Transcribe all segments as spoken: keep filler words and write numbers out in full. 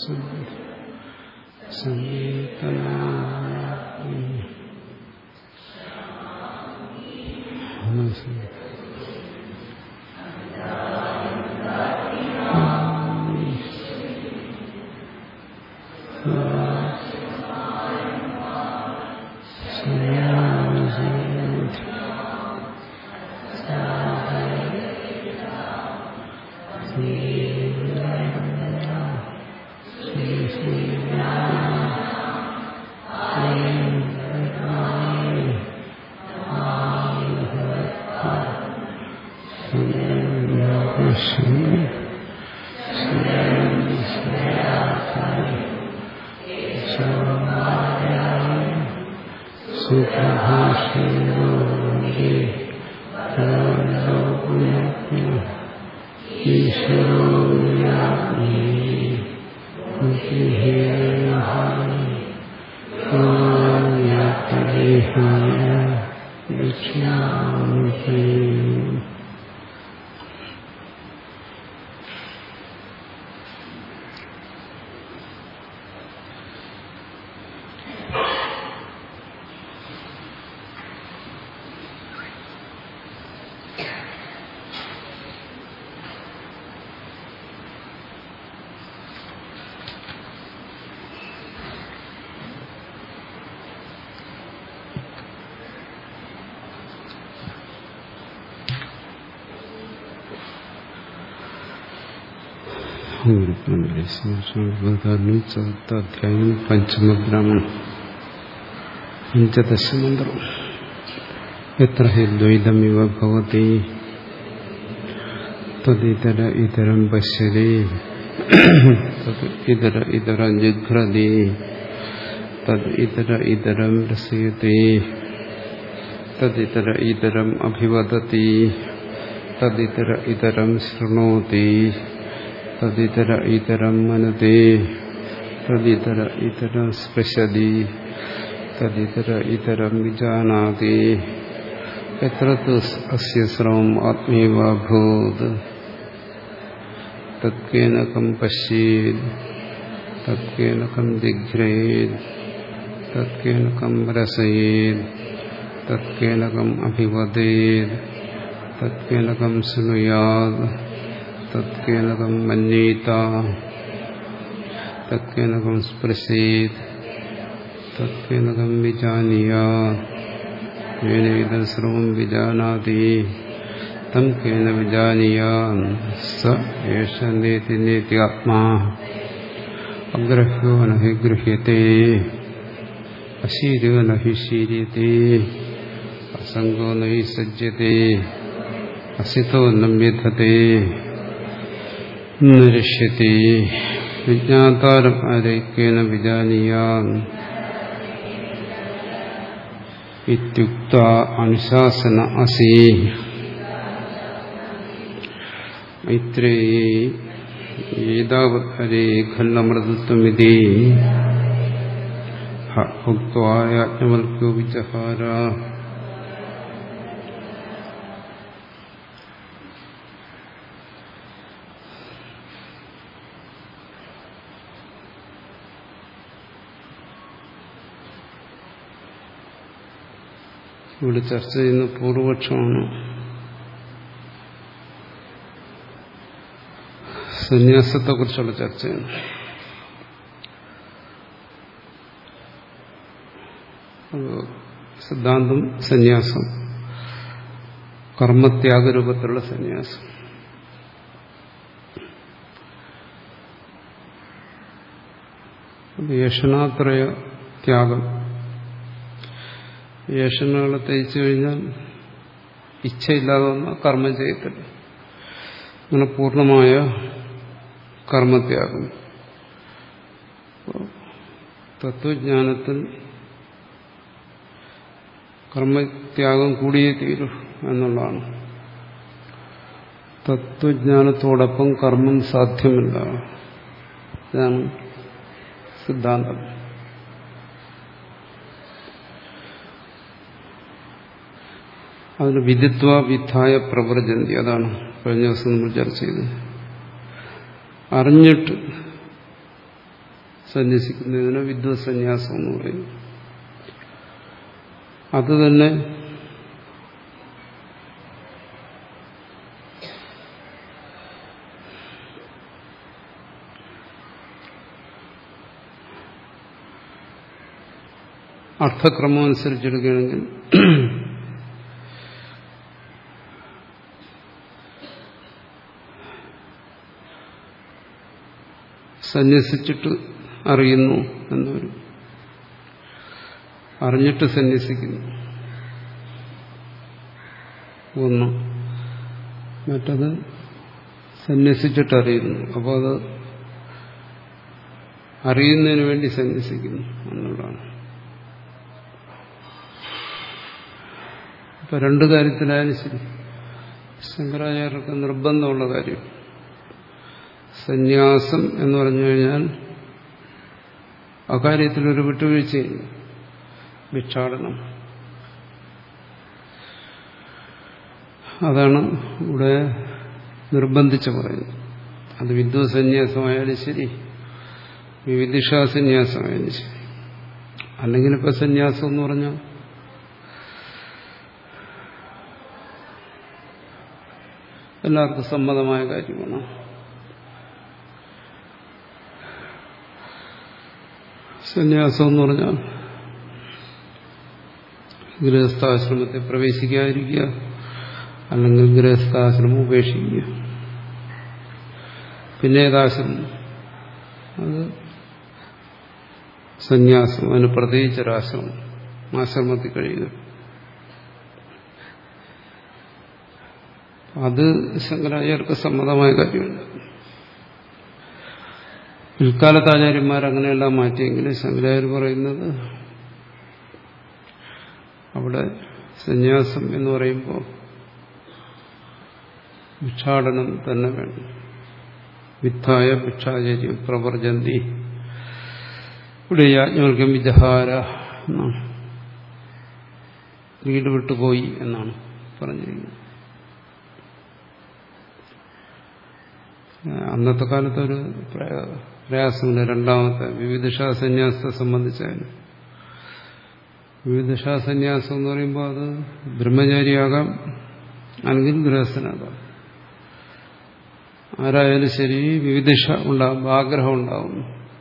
ചതുർത്ഥാധ്യായം പഞ്ചമബ്രാഹ്മണം പഞ്ചദശമന്ത്രം. എത്ര ഹി ദ്വൈതമിവ ഭവതി തദിതര ഇതരം പശ്യതി തദ് ഇതര ഇതരം ജിഘ്രതി തദ് ഇതര ഇതരം രസയതി തദിതര ഇതരം അഭിവദതി തദിതര ഇതരം ശൃണോതി തദിതര ഇതരം മനതി തദിതര ഇതരം സ്പൃശതി തദിതര ഇതരം വിജാനാതി. എത്ര അസ്യ സർവം ആത്മൈവാഭൂത് തത്കേനകം പശ്യേത് തത്കേനകം ജിഘ്രേത് തത്കേനകം രസയേത് തത്കേനകം അഭിവദേത് തത്കേനകം ശൃണുയാത് തത്കേനകം മന്യേത തത്കേനകം സ്പൃശേത് തത്കേനകം വിജാനീയാത്. യേനൈതം സർവം വിജാനാതി തം കേന വിജാനീയാത് സ ഏഷ നേതി നേതി ആത്മാ അഗ്രഹ്യോ ന ഹി ഗൃഹ്യത്തെ അശീര്യോ ന ഹി ശീര്യത്തെ അസംഗോ ന ഹി സജ്ജത്തെ അസിതോ ന വ്യഥത്തെ നരിഷ്യത്തെ. വിജ്ഞാതാരം ആരൈക്യേന വിജാനീയാത് ഇത്യുക്ത അനുശാസന അസി. മൈത്രേയീ ഏതാവത് ഹരേ ഖല്ലമൃതത്വമിതി ഉക്ത്വാ യാജ്ഞവൽക്യോ വിചഹാര. ഇവിടെ ചർച്ച ചെയ്യുന്ന പൂർവപക്ഷമാണ്. സന്യാസത്തെ കുറിച്ചുള്ള ചർച്ചയാണ്. സിദ്ധാന്തം സന്യാസം, കർമ്മത്യാഗരൂപത്തിലുള്ള സന്യാസം. യേഷണാത്രയ ത്യാഗം, യേഷണകളെ തയ്ച്ചു കഴിഞ്ഞാൽ ഇച്ഛയില്ലാതെ വന്ന കർമ്മം ചെയ്യത്തില്ല. അങ്ങനെ പൂർണ്ണമായ കർമ്മത്യാഗം. തത്വജ്ഞാനത്തിൽ കർമ്മത്യാഗം കൂടിയേ തീരൂ എന്നുള്ളതാണ്. തത്വജ്ഞാനത്തോടൊപ്പം കർമ്മം സാധ്യമല്ല. ഇതാണ് സിദ്ധാന്തം. അതിന് വിദിത്വ വിധായ പ്രവ്രജന്തി, അതാണ് കഴിഞ്ഞ ദിവസം നമ്മൾ ചർച്ച ചെയ്തത്. അറിഞ്ഞിട്ട് സന്യസിക്കുന്നതിന് വിദ്വത് സന്യാസം എന്ന് പറയുന്നു. അത് തന്നെ അർത്ഥക്രമം അനുസരിച്ചെടുക്കുകയാണെങ്കിൽ സന്യസിച്ചിട്ട് അറിയുന്നു എന്നൊരു, അറിഞ്ഞിട്ട് സന്യസിക്കുന്നു ഒന്ന്, മറ്റത് സന്യസിച്ചിട്ട് അറിയുന്നു. അപ്പോൾ അത് അറിയുന്നതിന് വേണ്ടി സന്യസിക്കുന്നു എന്നുള്ളതാണ്. ഇപ്പൊ രണ്ടു കാര്യത്തിലായാലും ശരി, ശങ്കരാചാര്യർക്ക് നിർബന്ധമുള്ള കാര്യം സന്യാസം എന്ന് പറഞ്ഞു കഴിഞ്ഞാൽ അക്കാര്യത്തിലൊരു വിട്ടുവീഴ്ചയില്ല. ഭിക്ഷാടനം, അതാണ് ഇവിടെ നിർബന്ധിച്ച് പറയുന്നത്. അത് വിദ്വത് സന്യാസമായാലും ശരി, വിവിധിഷാ സന്യാസമായാലും ശരി. അല്ലെങ്കിൽ ഇപ്പൊ സന്യാസം എന്ന് പറഞ്ഞാൽ എല്ലാവർക്കും സമ്മതമായ കാര്യമാണ്. സന്യാസം എന്ന് പറഞ്ഞാൽ ഗൃഹസ്ഥാശ്രമത്തെ പ്രവേശിക്കാതിരിക്കുക, അല്ലെങ്കിൽ ഗൃഹസ്ഥാശ്രമം ഉപേക്ഷിക്കുക. പിന്നെ ഏതാശ്രമം, അത് സന്യാസം, അതിന് പ്രത്യേകിച്ചൊരാശ്രമം, ആശ്രമത്തിൽ കഴിയുക. അത് ശങ്കരാചാര്യർക്ക് സമ്മതമായ കാര്യമില്ല. പിൽക്കാലത്ത് ആചാര്യന്മാർ അങ്ങനെയെല്ലാം മാറ്റിയെങ്കിലും ശങ്കരാചാര്യർ പറയുന്നത് അവിടെ സന്യാസം എന്ന് പറയുമ്പോൾ ഭിക്ഷാടനം തന്നെ വേണം. വിത്തായ ഭിക്ഷാചര്യം പ്രവർജന്തി, ഇവിടെ യാജ്ഞവൽക്കം വിജഹാര എന്നാണ്, വീട് വിട്ടുപോയി എന്നാണ് പറഞ്ഞിരിക്കുന്നത്. അന്നത്തെ കാലത്തൊരു പ്രയാസമില്ല. രണ്ടാമത്തെ വിവിധിഷാ സന്യാസത്തെ സംബന്ധിച്ചാണ്. വിവിധിഷാ സന്യാസം എന്ന് പറയുമ്പോൾ അത് ബ്രഹ്മചാരിയാകാം, അല്ലെങ്കിൽ ഗൃഹസ്ഥനാകാം. ആരായാലും ശരി വിവിധിഷ ഉണ്ടാകും, ആഗ്രഹം ഉണ്ടാകും,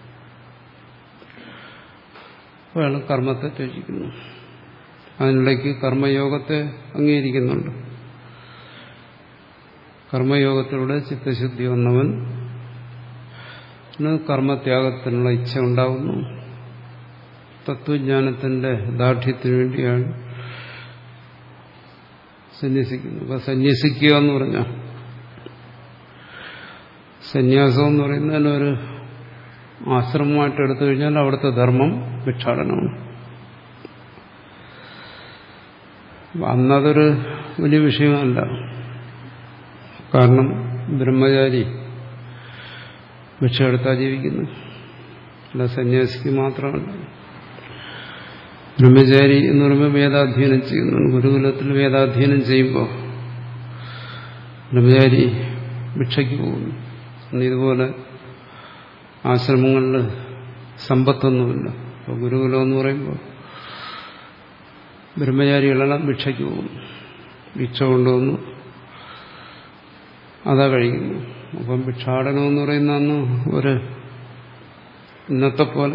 അയാൾ കർമ്മത്തെ ത്യജിക്കുന്നു. അതിനിടയ്ക്ക് കർമ്മയോഗത്തെ അംഗീകരിക്കുന്നുണ്ട്. കർമ്മയോഗത്തിലൂടെ ചിത്തശുദ്ധി വന്നവൻ കർമ്മത്യാഗത്തിനുള്ള ഇച്ഛ ഉണ്ടാകുന്നു. തത്വജ്ഞാനത്തിന്റെ ദാർഢ്യത്തിനു വേണ്ടിയാണ് സന്യസിക്കുന്നത്. അപ്പൊ സന്യസിക്കുക എന്ന് പറഞ്ഞാൽ, സന്യാസം എന്ന് പറയുന്നതിനൊരു ആശ്രമമായിട്ട് എടുത്തു കഴിഞ്ഞാൽ അവിടുത്തെ ധർമ്മം ഭിക്ഷാടനമാണ്. അന്നതൊരു വലിയ വിഷയമല്ല. കാരണം ബ്രഹ്മചാരി ഭിക്ഷ എടുത്താൽ ജീവിക്കുന്നു, അല്ല സന്യാസിക്ക് മാത്രമല്ല. ബ്രഹ്മചാരി എന്ന് പറയുമ്പോൾ വേദാധ്യയനം ചെയ്യുന്നു. ഗുരുകുലത്തിൽ വേദാധ്യയനം ചെയ്യുമ്പോൾ ബ്രഹ്മചാരി ഭിക്ഷയ്ക്ക് പോകുന്നു. ഇതുപോലെ ആശ്രമങ്ങളിൽ സമ്പത്തൊന്നുമില്ല. അപ്പോൾ ഗുരുകുലം എന്ന് പറയുമ്പോൾ ബ്രഹ്മചാരികളെല്ലാം ഭിക്ഷയ്ക്ക് പോകുന്നു, ഭിക്ഷ കൊണ്ടുവന്നു അതാ കഴിക്കുന്നു. അപ്പം ഭിക്ഷാടനം എന്ന് പറയുന്ന അന്ന് ഒരു ഇന്നത്തെ പോലെ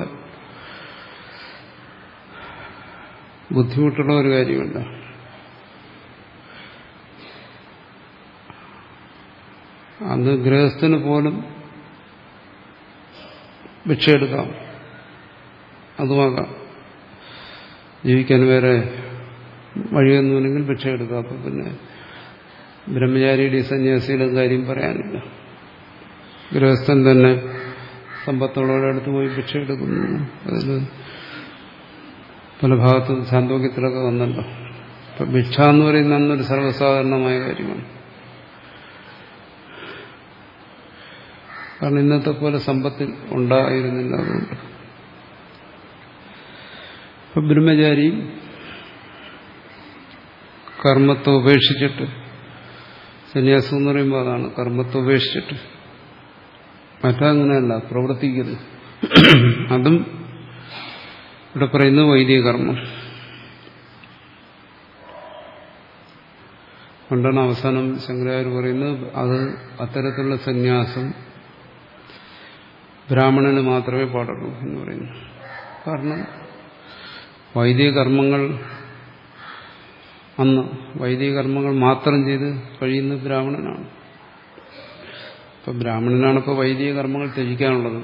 ബുദ്ധിമുട്ടുള്ള ഒരു കാര്യമല്ല. അന്ന് ഗൃഹസ്ഥന് പോലും ഭിക്ഷയെടുക്കാം, അതുമാകാം. ജീവിക്കാൻ വേറെ വഴിയൊന്നുമില്ലെങ്കിൽ ഭിക്ഷയെടുക്കാം. അപ്പം പിന്നെ ബ്രഹ്മചാരിയുടെ സന്യാസിയുടെ കാര്യം പറയാനില്ല. ഗൃഹസ്ഥൻ തന്നെ സമ്പത്തുള്ളവരുടെ അടുത്ത് പോയി ഭിക്ഷ എടുക്കുന്നു. അതിൽ പല ഭാഗത്തും ചാന്തോക്യത്തിലൊക്കെ വന്നല്ലോ. അപ്പം ഭിക്ഷ എന്ന് പറയുന്ന അന്നൊരു സർവ്വസാധാരണമായ കാര്യമാണ്. കാരണം ഇന്നത്തെ പോലെ സമ്പത്തിൽ ഉണ്ടായിരുന്നില്ല. അതുകൊണ്ട് ഇപ്പം ബ്രഹ്മചാരി കർമ്മത്തെ ഉപേക്ഷിച്ചിട്ട്, സന്യാസം എന്ന് പറയുമ്പോൾ അതാണ്, കർമ്മത്തെ ഉപേക്ഷിച്ചിട്ട്. മറ്റങ്ങനെയല്ല, പ്രവർത്തിക്കരുത്. അതും ഇവിടെ പറയുന്നത് വൈദിക കർമ്മം. കൊണ്ടാണ് അവസാനം ശങ്കരാചാര്യർ പറയുന്നത് അത് അത്തരത്തിലുള്ള സന്യാസം ബ്രാഹ്മണന് മാത്രമേ പാടുള്ളൂ എന്ന് പറയുന്നു. കാരണം വൈദിക കർമ്മങ്ങൾ അന്ന് വൈദിക കർമ്മങ്ങൾ മാത്രം ചെയ്ത് കഴിയുന്ന ബ്രാഹ്മണനാണ്. ഇപ്പൊ ബ്രാഹ്മണനാണ് ഇപ്പോൾ വൈദിക കർമ്മങ്ങൾ ത്യജിക്കാനുള്ളത്.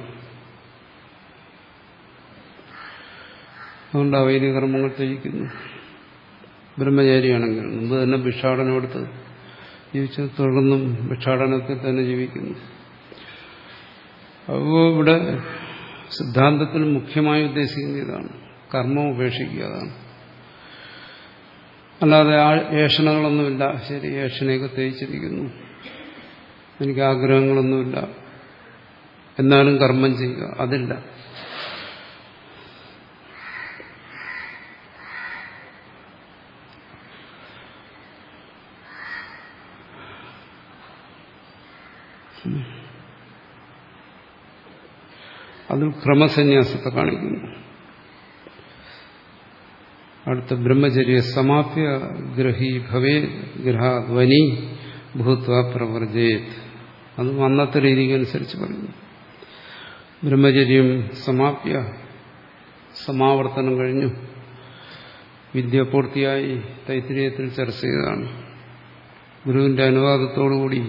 അതുകൊണ്ട് ആ വൈദിക കർമ്മങ്ങൾ ത്യജിക്കുന്നു. ബ്രഹ്മചാരിയാണെങ്കിൽ മുമ്പ് തന്നെ ഭിക്ഷാടനം എടുത്ത് ജീവിച്ച് തുടർന്നും ഭിക്ഷാടനത്തിൽ തന്നെ ജീവിക്കുന്നു. അപ്പോൾ ഇവിടെ സിദ്ധാന്തത്തിൽ മുഖ്യമായി ഉദ്ദേശിക്കുന്ന ഇതാണ്, കർമ്മം ഉപേക്ഷിക്കുക. അതാണ്. അല്ലാതെ ആ ഏഷണകളൊന്നുമില്ല. ശരി, ഏഷണയൊക്കെ തേച്ചിരിക്കുന്നു, എനിക്ക് ആഗ്രഹങ്ങളൊന്നുമില്ല, എന്നാലും കർമ്മം ചെയ്യുക, അതില്ല. അതിൽ ക്രമസന്യാസത്തെ കാണിക്കുന്നു. അടുത്ത ബ്രഹ്മചര്യ സമാപ്യ ഗ്രഹീ ഭവേ ഗ്രഹാധ്വനി ഭൂത്വ പ്രവർജേത്. അതും അന്നത്തെ രീതിക്ക് അനുസരിച്ച് പറയുന്നു. ബ്രഹ്മചര്യം സമാപ്യ, സമാവർത്തനം കഴിഞ്ഞു, വിദ്യ പൂർത്തിയായി തൈത്തിരീയത്തിൽ ചർച്ച ചെയ്തതാണ്. ഗുരുവിന്റെ അനുവാദത്തോടുകൂടി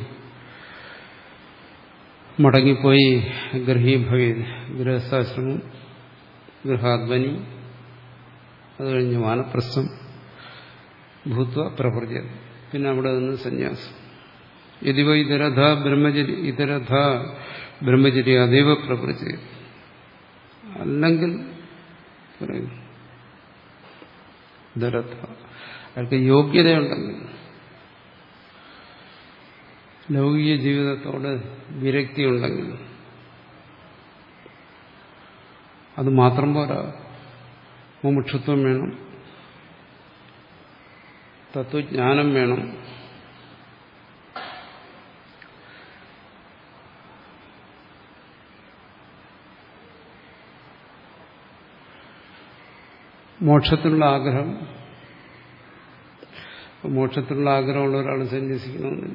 മടങ്ങിപ്പോയി ഗൃഹീഭവേ, ഗൃഹസ്ഥാശ്രമം, ഗൃഹാധ്വനി, അത് കഴിഞ്ഞ് വാനപ്രസ്ഥം, ഭൂത്വ പ്രവർജ്യ, പിന്നെ അവിടെ നിന്ന് സന്യാസം. യതിവ ഇതരഥ ബ്രഹ്മചര്യ ഇതരഥ ബ്രഹ്മചര്യ അതേവ പ്രവർജ്യ, അല്ലെങ്കിൽ പറയുന്നു ഇതരഥ, അയാൾക്ക് യോഗ്യതയുണ്ടെങ്കിൽ, ലൗകിക ജീവിതത്തോട് വിരക്തിയുണ്ടെങ്കിൽ, അത് മാത്രം പോരാ, മുമുക്ഷുത്വം വേണം, തത്വജ്ഞാനം വേണം, മോക്ഷത്തിലുള്ള ആഗ്രഹം. മോക്ഷത്തിലുള്ള ആഗ്രഹമുള്ള ഒരാൾ സന്യസിക്കണമെന്നില്ല.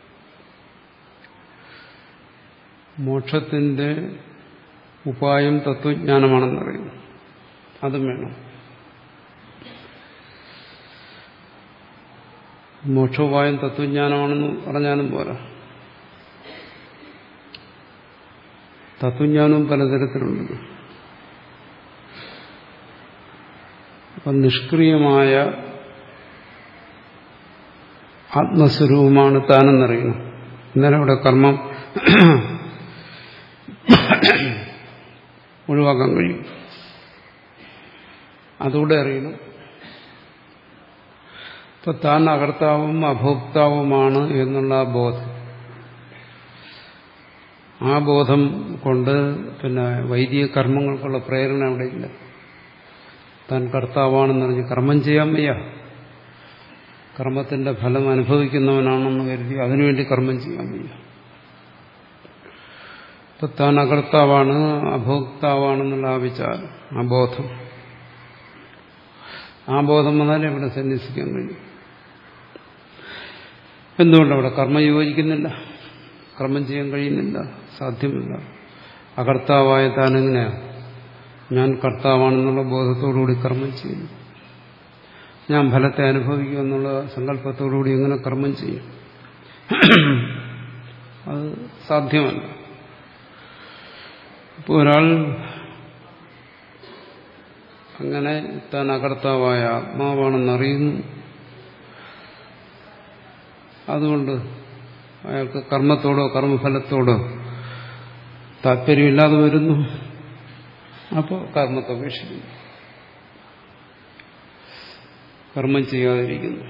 മോക്ഷത്തിന്റെ ഉപായം തത്വജ്ഞാനമാണെന്ന് പറയുന്നു, അതും വേണം. മോക്ഷോപായം തത്വജ്ഞാനമാണെന്ന് പറഞ്ഞാലും പോരാ. തത്വജ്ഞാനവും പലതരത്തിലുണ്ട്. അപ്പം നിഷ്ക്രിയമായ ആത്മസ്വരൂപമാണ് താനെന്നറിയണം. ഇന്നലെ ഇവിടെ കർമ്മം ഒഴിവാക്കാൻ കഴിയും. അതുകൂടെ അറിയണം. ഇപ്പൊ താൻ അകർത്താവും അഭോക്താവുമാണ് എന്നുള്ള ആ ബോധം, ആ ബോധം കൊണ്ട് പിന്നെ വൈദിക കർമ്മങ്ങൾക്കുള്ള പ്രേരണ അവിടെയില്ല. താൻ കർത്താവാണെന്നറിഞ്ഞ് കർമ്മം ചെയ്യാൻ വയ്യ. കർമ്മത്തിന്റെ ഫലം അനുഭവിക്കുന്നവനാണെന്ന് കരുതി അതിനുവേണ്ടി കർമ്മം ചെയ്യാൻ വയ്യ. ഇപ്പൊ താൻ അകർത്താവാണ് അഭോക്താവാണെന്നുള്ള ആ വിചാരം, ആ ബോധം, ആ ബോധം വന്നാലേ ഇവിടെ സന്യസിക്കാൻ കഴിയും. എന്തുകൊണ്ടവിടെ കർമ്മം യോജിക്കുന്നില്ല, കർമ്മം ചെയ്യാൻ കഴിയുന്നില്ല, സാധ്യമല്ല. അകർത്താവായ താനെങ്ങനെയാ ഞാൻ കർത്താവാണെന്നുള്ള ബോധത്തോടുകൂടി കർമ്മം ചെയ്യുന്നു? ഞാൻ ഫലത്തെ അനുഭവിക്കും എന്നുള്ള സങ്കല്പത്തോടുകൂടി എങ്ങനെ കർമ്മം ചെയ്യും? അത് സാധ്യമല്ല. ഇപ്പോൾ ഒരാൾ അങ്ങനെ താൻ അകർത്താവായ ആത്മാവാണെന്നറിയുന്നു, അതുകൊണ്ട് അയാൾക്ക് കർമ്മത്തോടോ കർമ്മഫലത്തോടോ താല്പര്യമില്ലാതെ വരുന്നു. അപ്പോൾ കർമ്മത്തെ ഉപേക്ഷിക്കുന്നു, കർമ്മം ചെയ്യാതിരിക്കുന്നു.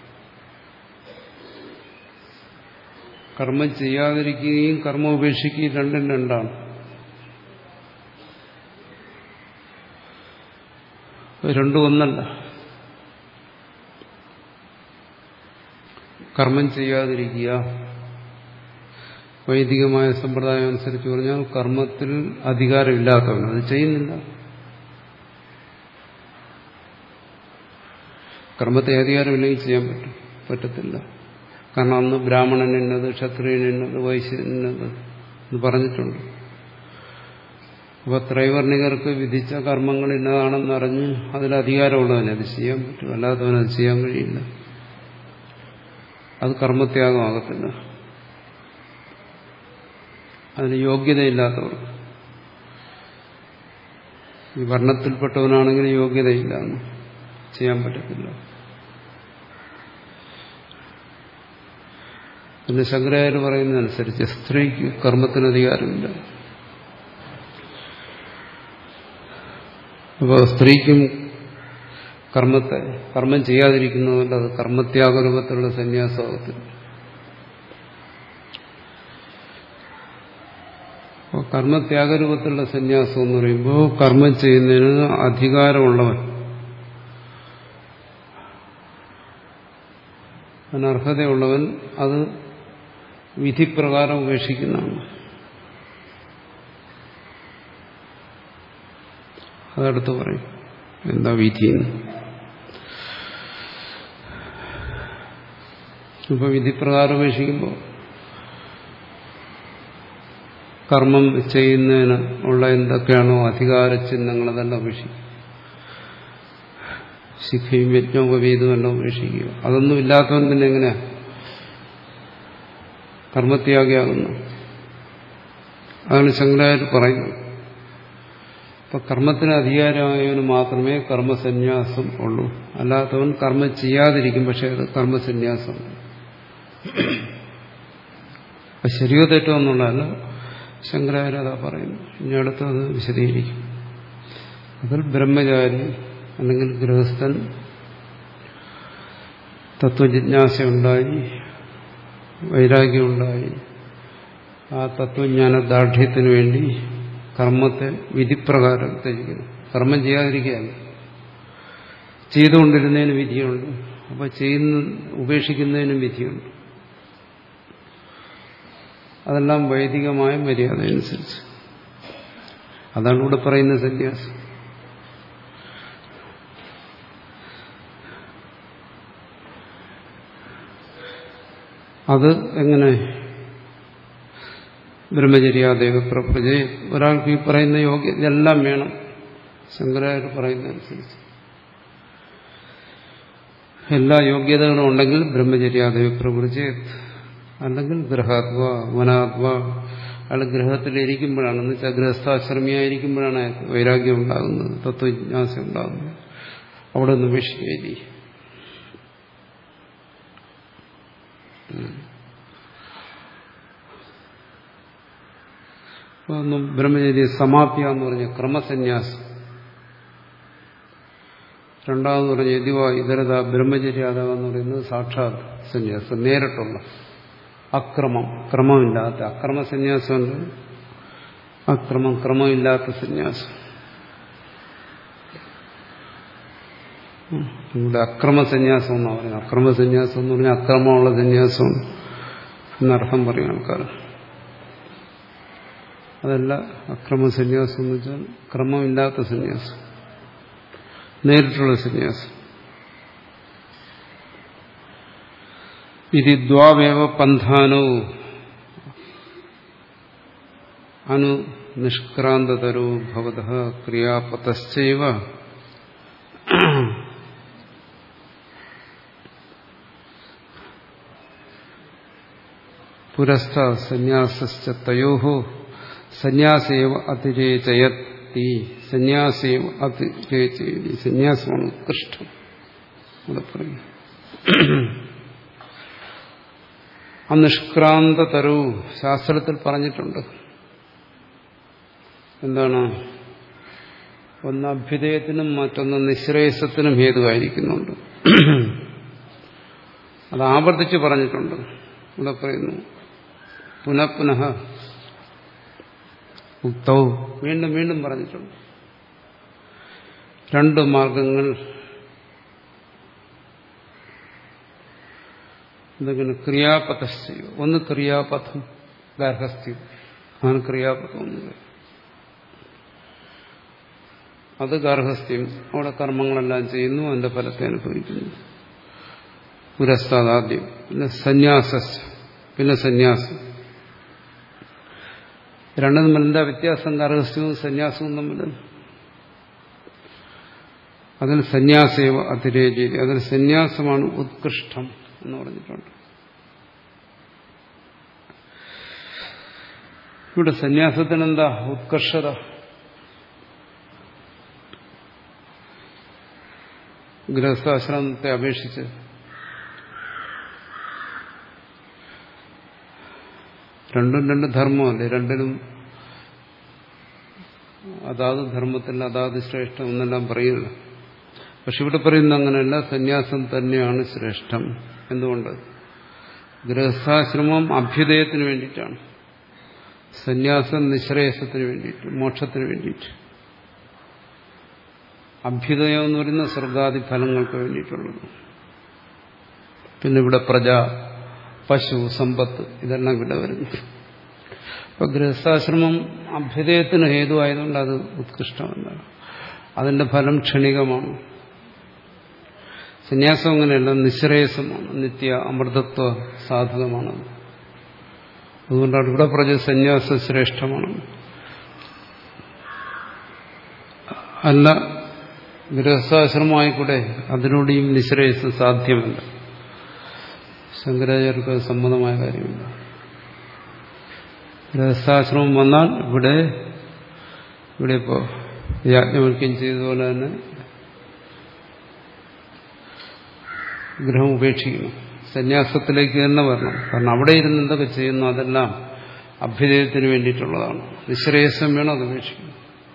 കർമ്മം ചെയ്യാതിരിക്കുകയും കർമ്മം ഉപേക്ഷിക്കുകയും രണ്ടും രണ്ടാണ്. രണ്ടും ഒന്നല്ല. കർമ്മം ചെയ്യാതിരിക്കുക, വൈദികമായ സമ്പ്രദായം അനുസരിച്ച് പറഞ്ഞാൽ കർമ്മത്തിൽ അധികാരമില്ലാത്തവൻ അത് ചെയ്യുന്നില്ല. കർമ്മത്തെ അധികാരമില്ലെങ്കിൽ ചെയ്യാൻ പറ്റും പറ്റത്തില്ല. കാരണം അന്ന് ബ്രാഹ്മണൻ എന്നത്, ക്ഷത്രിയൻ എന്നത്, വൈശ്യൻ എന്നത് എന്ന് പറഞ്ഞിട്ടുണ്ട്. അപ്പോൾ ത്രൈവർണികർക്ക് വിധിച്ച കർമ്മങ്ങൾ ഇന്നതാണെന്നറിഞ്ഞ് അതിലധികാരമുള്ളവനെ അത് ചെയ്യാൻ പറ്റും, അല്ലാത്തവനത് ചെയ്യാൻ കഴിയില്ല. അത് കർമ്മത്യാഗമാകത്തില്ല. അതിന് യോഗ്യതയില്ലാത്തവർ, ഈ വർണ്ണത്തിൽപ്പെട്ടവനാണെങ്കിൽ യോഗ്യതയില്ല, ചെയ്യാൻ പറ്റത്തില്ല. പിന്നെ ശങ്കരാചാര്യർ പറയുന്നതനുസരിച്ച് സ്ത്രീക്ക് കർമ്മത്തിന് അധികാരമില്ല. അപ്പോൾ സ്ത്രീക്കും കർമ്മത്തെ കർമ്മം ചെയ്യാതിരിക്കുന്നതുകൊണ്ട് അത് കർമ്മത്യാഗരൂപത്തിലുള്ള സന്യാസമാകത്തില്ല. അപ്പോൾ കർമ്മത്യാഗരൂപത്തിലുള്ള സന്യാസം എന്ന് പറയുമ്പോൾ കർമ്മം ചെയ്യുന്നതിന് അധികാരമുള്ളവൻ, അതിനർഹതയുള്ളവൻ അത് വിധിപ്രകാരം ഉപേക്ഷിക്കുന്നതാണ്. അതടുത്ത് പറയും എന്താ വിധിയെന്ന്. ഇപ്പൊ വിധിപ്രകാരം ഉപേക്ഷിക്കുമ്പോൾ കർമ്മം ചെയ്യുന്നതിന് ഉള്ള എന്തൊക്കെയാണോ അധികാര ചിഹ്നങ്ങൾ അതെല്ലാം ഉപേക്ഷിക്കും. ശിഖയും യജ്ഞോപവീതവും എല്ലാം ഉപേക്ഷിക്കുക. അതൊന്നും ഇല്ലാത്തവൻ പിന്നെ എങ്ങനെയാ കർമ്മത്യാഗിയാകുന്നു? അതാണ് ശങ്കരാചാര്യർ പറയുന്നത്. അപ്പൊ കർമ്മത്തിന് അധികാരമായവന് മാത്രമേ കർമ്മസന്യാസം ഉള്ളൂ. അല്ലാത്തവൻ കർമ്മം ചെയ്യാതിരിക്കും, പക്ഷെ അത് കർമ്മസന്യാസം. ശരിയോ തെറ്റോ എന്നുള്ളതല്ല, ശങ്കരാചാര്യ അതാ പറയുന്നു. ഇനി അടുത്തത് വിശദീകരിക്കും. അതിൽ ബ്രഹ്മചാരി അല്ലെങ്കിൽ ഗൃഹസ്ഥൻ തത്വജിജ്ഞാസയുണ്ടായി, വൈരാഗ്യമുണ്ടായി, ആ തത്വജ്ഞാന ദാർഢ്യത്തിനു വേണ്ടി കർമ്മത്തെ വിധിപ്രകാരം ത്യജിക്കുന്നു. കർമ്മം ചെയ്യാതിരിക്കുകയല്ല, ചെയ്തുകൊണ്ടിരുന്നതിന് വിധിയുണ്ട്. അപ്പോൾ ചെയ്യുന്ന ഉപേക്ഷിക്കുന്നതിനും വിധിയുണ്ട്. അതെല്ലാം വൈദികമായ മര്യാദ അനുസരിച്ച്. അതാണ് ഇവിടെ പറയുന്ന സന്യാസം. അത് എങ്ങനെ ബ്രഹ്മചര്യാദേവ പ്രപ്രജ, ഒരാൾക്ക് ഈ പറയുന്ന യോഗ്യ ഇതെല്ലാം വേണം. ശങ്കരാചാര്യർ പറയുന്നതനുസരിച്ച് എല്ലാ യോഗ്യതകളും ഉണ്ടെങ്കിൽ ബ്രഹ്മചര്യാദേവ പ്രപ്രജ, അല്ലെങ്കിൽ ഗൃഹാത്വ വനാത്വ. അയാൾ ഗൃഹത്തിലിരിക്കുമ്പോഴാണ്, എന്ന് വെച്ചാൽ ഗൃഹസ്ഥാശ്രമിയായിരിക്കുമ്പോഴാണ് വൈരാഗ്യം ഉണ്ടാകുന്നത്, തത്വജിജ്ഞാസ ഉണ്ടാകുന്നത്. അവിടെ നിന്ന് ഉപേക്ഷിക്കുകയില്ല. ഒന്നും ബ്രഹ്മചര്യ സമാപ്യ എന്ന് പറഞ്ഞ ക്രമസന്യാസം. രണ്ടാമെന്ന് പറഞ്ഞ യതിവ ഇതരത ബ്രഹ്മചര്യാദവ എന്ന് പറയുന്നത് സാക്ഷാത് സന്യാസം, നേരിട്ടുള്ള അക്രമം, ക്രമമില്ലാത്ത അക്രമ സന്യാസമുണ്ട്, അക്രമം ക്രമമില്ലാത്ത സന്യാസം. ഇവിടെ അക്രമ സന്യാസം എന്നാണ് പറയുന്നത്. അക്രമ സന്യാസം എന്ന് പറഞ്ഞാൽ അക്രമമുള്ള സന്യാസം എന്നർത്ഥം പറയും ആൾക്കാർ. അതല്ല അക്രമ സന്യാസം എന്ന് വെച്ചാൽ ക്രമമില്ലാത്ത സന്യാസം, നേരിട്ടുള്ള സന്യാസം. ഇത് ദ്വാവേവ പന്ഥാനോ അനു നിഷ്ക്രാന്തതരോ ഭവതഃ ക്രിയാപതശ്ചൈവ പുരസ്ഥ സന്യാസശ്ച തയോഹോ സന്യാസേവ അതിരേചയത്തി. സന്യാസേവ അതിരേചയതി, സന്യാസമാണ് ഉത്കൃഷ്ടം. ഇവിടെ പറയും അനിഷ്ക്രാന്തതരൂ, ശാസ്ത്രത്തിൽ പറഞ്ഞിട്ടുണ്ട്. എന്താണ്? ഒന്ന് അഭ്യുദയത്തിനും മറ്റൊന്ന് നിശ്രേയസത്തിനും ഹേതുവായിരിക്കുന്നുണ്ട്. അത് ആവർത്തിച്ച് പറഞ്ഞിട്ടുണ്ട്. ഇവിടെ പറയുന്നു പുനഃപുനഃ ഉക്തവും, വീണ്ടും വീണ്ടും പറഞ്ഞിട്ടുണ്ട്. രണ്ട് മാർഗങ്ങൾ, എന്തെങ്കിലും ക്രിയാപഥ, ഒന്ന് ക്രിയാപഥം, ഗാർഹസ്ഥ്യം, അങ്ങനെ ക്രിയാപദമൊന്നുമില്ല. അത് ഗാർഹസ്ഥ്യം. അവിടെ കർമ്മങ്ങളെല്ലാം ചെയ്യുന്നു, അതിന്റെ ഫലത്തെ അനുഭവിക്കുന്നു. പുരസ്താദാദ്യം. പിന്നെ സന്യാസ, പിന്നെ സന്യാസം. രണ്ടും തമ്മിൽ എന്താ വ്യത്യാസം? ഗാർഹസ്ഥ്യവും സന്യാസവും തമ്മിൽ. അതിന് സന്യാസേവ അതിരേജി, അതിന് സന്യാസമാണ് ഉത്കൃഷ്ടം എന്ന് പറഞ്ഞിട്ടുണ്ട്. ഇവിടെ സന്യാസത്തിനെന്താ ഉത്കർഷത? ഗൃഹസ്ഥാശ്രമത്തെ അപേക്ഷിച്ച് രണ്ടും രണ്ട് ധർമ്മമല്ലേ, രണ്ടിനും അതാത് ധർമ്മത്തിൽ അതാത് ശ്രേഷ്ഠം എന്നെല്ലാം പറയുന്നു. പക്ഷെ ഇവിടെ പറയുന്നത് അങ്ങനെയല്ല, സന്യാസം തന്നെയാണ് ശ്രേഷ്ഠം. എന്തുകൊണ്ട്? ഗൃഹസ്ഥാശ്രമം അഭ്യുദയത്തിന് വേണ്ടിയിട്ടാണ്, സന്യാസം നിശ്രേയസത്തിന് വേണ്ടിയിട്ട്, മോക്ഷത്തിന് വേണ്ടിയിട്ട്. അഭ്യുദയം എന്ന് പറയുന്ന സ്വർഗാദി ഫലങ്ങൾക്ക് വേണ്ടിയിട്ടുള്ളത്. പിന്നെ ഇവിടെ പ്രജ, പശു, സമ്പത്ത്, ഇതെല്ലാം ഇവിടെ വരുന്നു. അപ്പൊ ഗൃഹസ്ഥാശ്രമം അഭ്യുദയത്തിന് ഹേതുവായതുകൊണ്ട് അത് ഉത്കൃഷ്ടമല്ല, അതിന്റെ ഫലം ക്ഷണികമാണ്. സന്യാസം അങ്ങനെയല്ല, നിശ്രേയസമാണ്, നിത്യ അമൃതത്വ സാധകമാണത്. അതുകൊണ്ടാണ് ഇവിടെ പ്രജ സന്യാസ ശ്രേഷ്ഠമാണ്. അല്ല, ഗൃഹസ്ഥാശ്രമമായിക്കൂടെ, അതിലൂടെയും നിശ്രേയസ് സാധ്യമല്ല. ശങ്കരാചാര്യർക്ക് സമ്മതമായ കാര്യമില്ല. ഗൃഹസ്ഥാശ്രമം വന്നാൽ ഇവിടെ ഇവിടെ ഇപ്പോൾ യാജ്ഞവൽക്യം ചെയ്തതുപോലെ തന്നെ ഗൃഹം ഉപേക്ഷിക്കണം, സന്യാസത്തിലേക്ക് തന്നെ വരണം. കാരണം അവിടെ ഇരുന്ന് എന്തൊക്കെ ചെയ്യുന്നു അതെല്ലാം അഭ്യുദയത്തിന് വേണ്ടിയിട്ടുള്ളതാണ്. നിശ്രേയസം വേണം, അത് ഉപേക്ഷിക്കണം.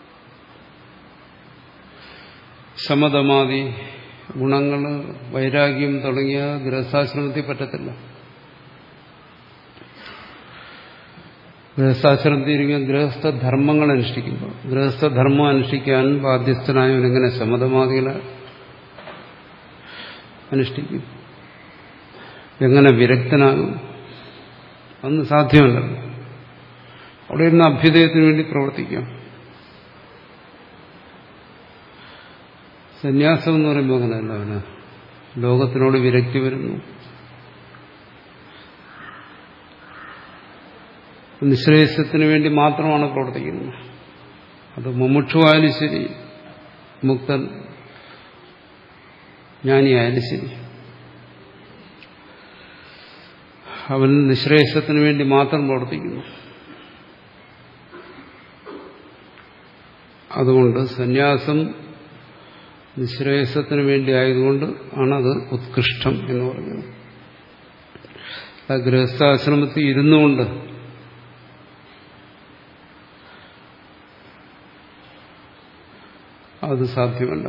ശമതമാദി ഗുണങ്ങൾ, വൈരാഗ്യം തുടങ്ങിയ ഗൃഹസ്ഥാശ്രമത്തിൽ പറ്റത്തില്ല. ഗൃഹസ്ഥാശ്രമത്തിൽ ഇരിക്കുന്ന ഗൃഹസ്ഥധർമ്മങ്ങൾ അനുഷ്ഠിക്കുമ്പോൾ, ഗൃഹസ്ഥധർമ്മം അനുഷ്ഠിക്കാൻ ബാധ്യസ്ഥനായവനെങ്ങനെ ശമതമാദികളെ അനുഷ്ഠിക്കും? എങ്ങനെ വിരക്തനാകും? അതൊന്നും സാധ്യമല്ലല്ലോ. അവിടെ ഇരുന്ന് അഭ്യുദയത്തിന് വേണ്ടി പ്രവർത്തിക്കാം. സന്യാസം എന്ന് പറയുമ്പോൾ അങ്ങനെയല്ല, അവന് ലോകത്തിനോട് വിരക്തി വരുന്നു, നിശ്രേയസത്തിന് വേണ്ടി മാത്രമാണ് പ്രവർത്തിക്കുന്നത്. അത് മുമുക്ഷുവായാലും ശരി, മുക്തൻ ജ്ഞാനിയായാലും ശരി, അവൻ നിശ്രേയസത്തിന് വേണ്ടി മാത്രം പ്രവർത്തിക്കുന്നു. അതുകൊണ്ട് സന്യാസം നിശ്രേയസത്തിന് വേണ്ടി ആയതുകൊണ്ട് ആണത് ഉത്കൃഷ്ടം എന്ന് പറയുന്നത്. ഗൃഹസ്ഥാശ്രമത്തിൽ ഇരുന്നുകൊണ്ട് അത് സാധ്യമല്ല.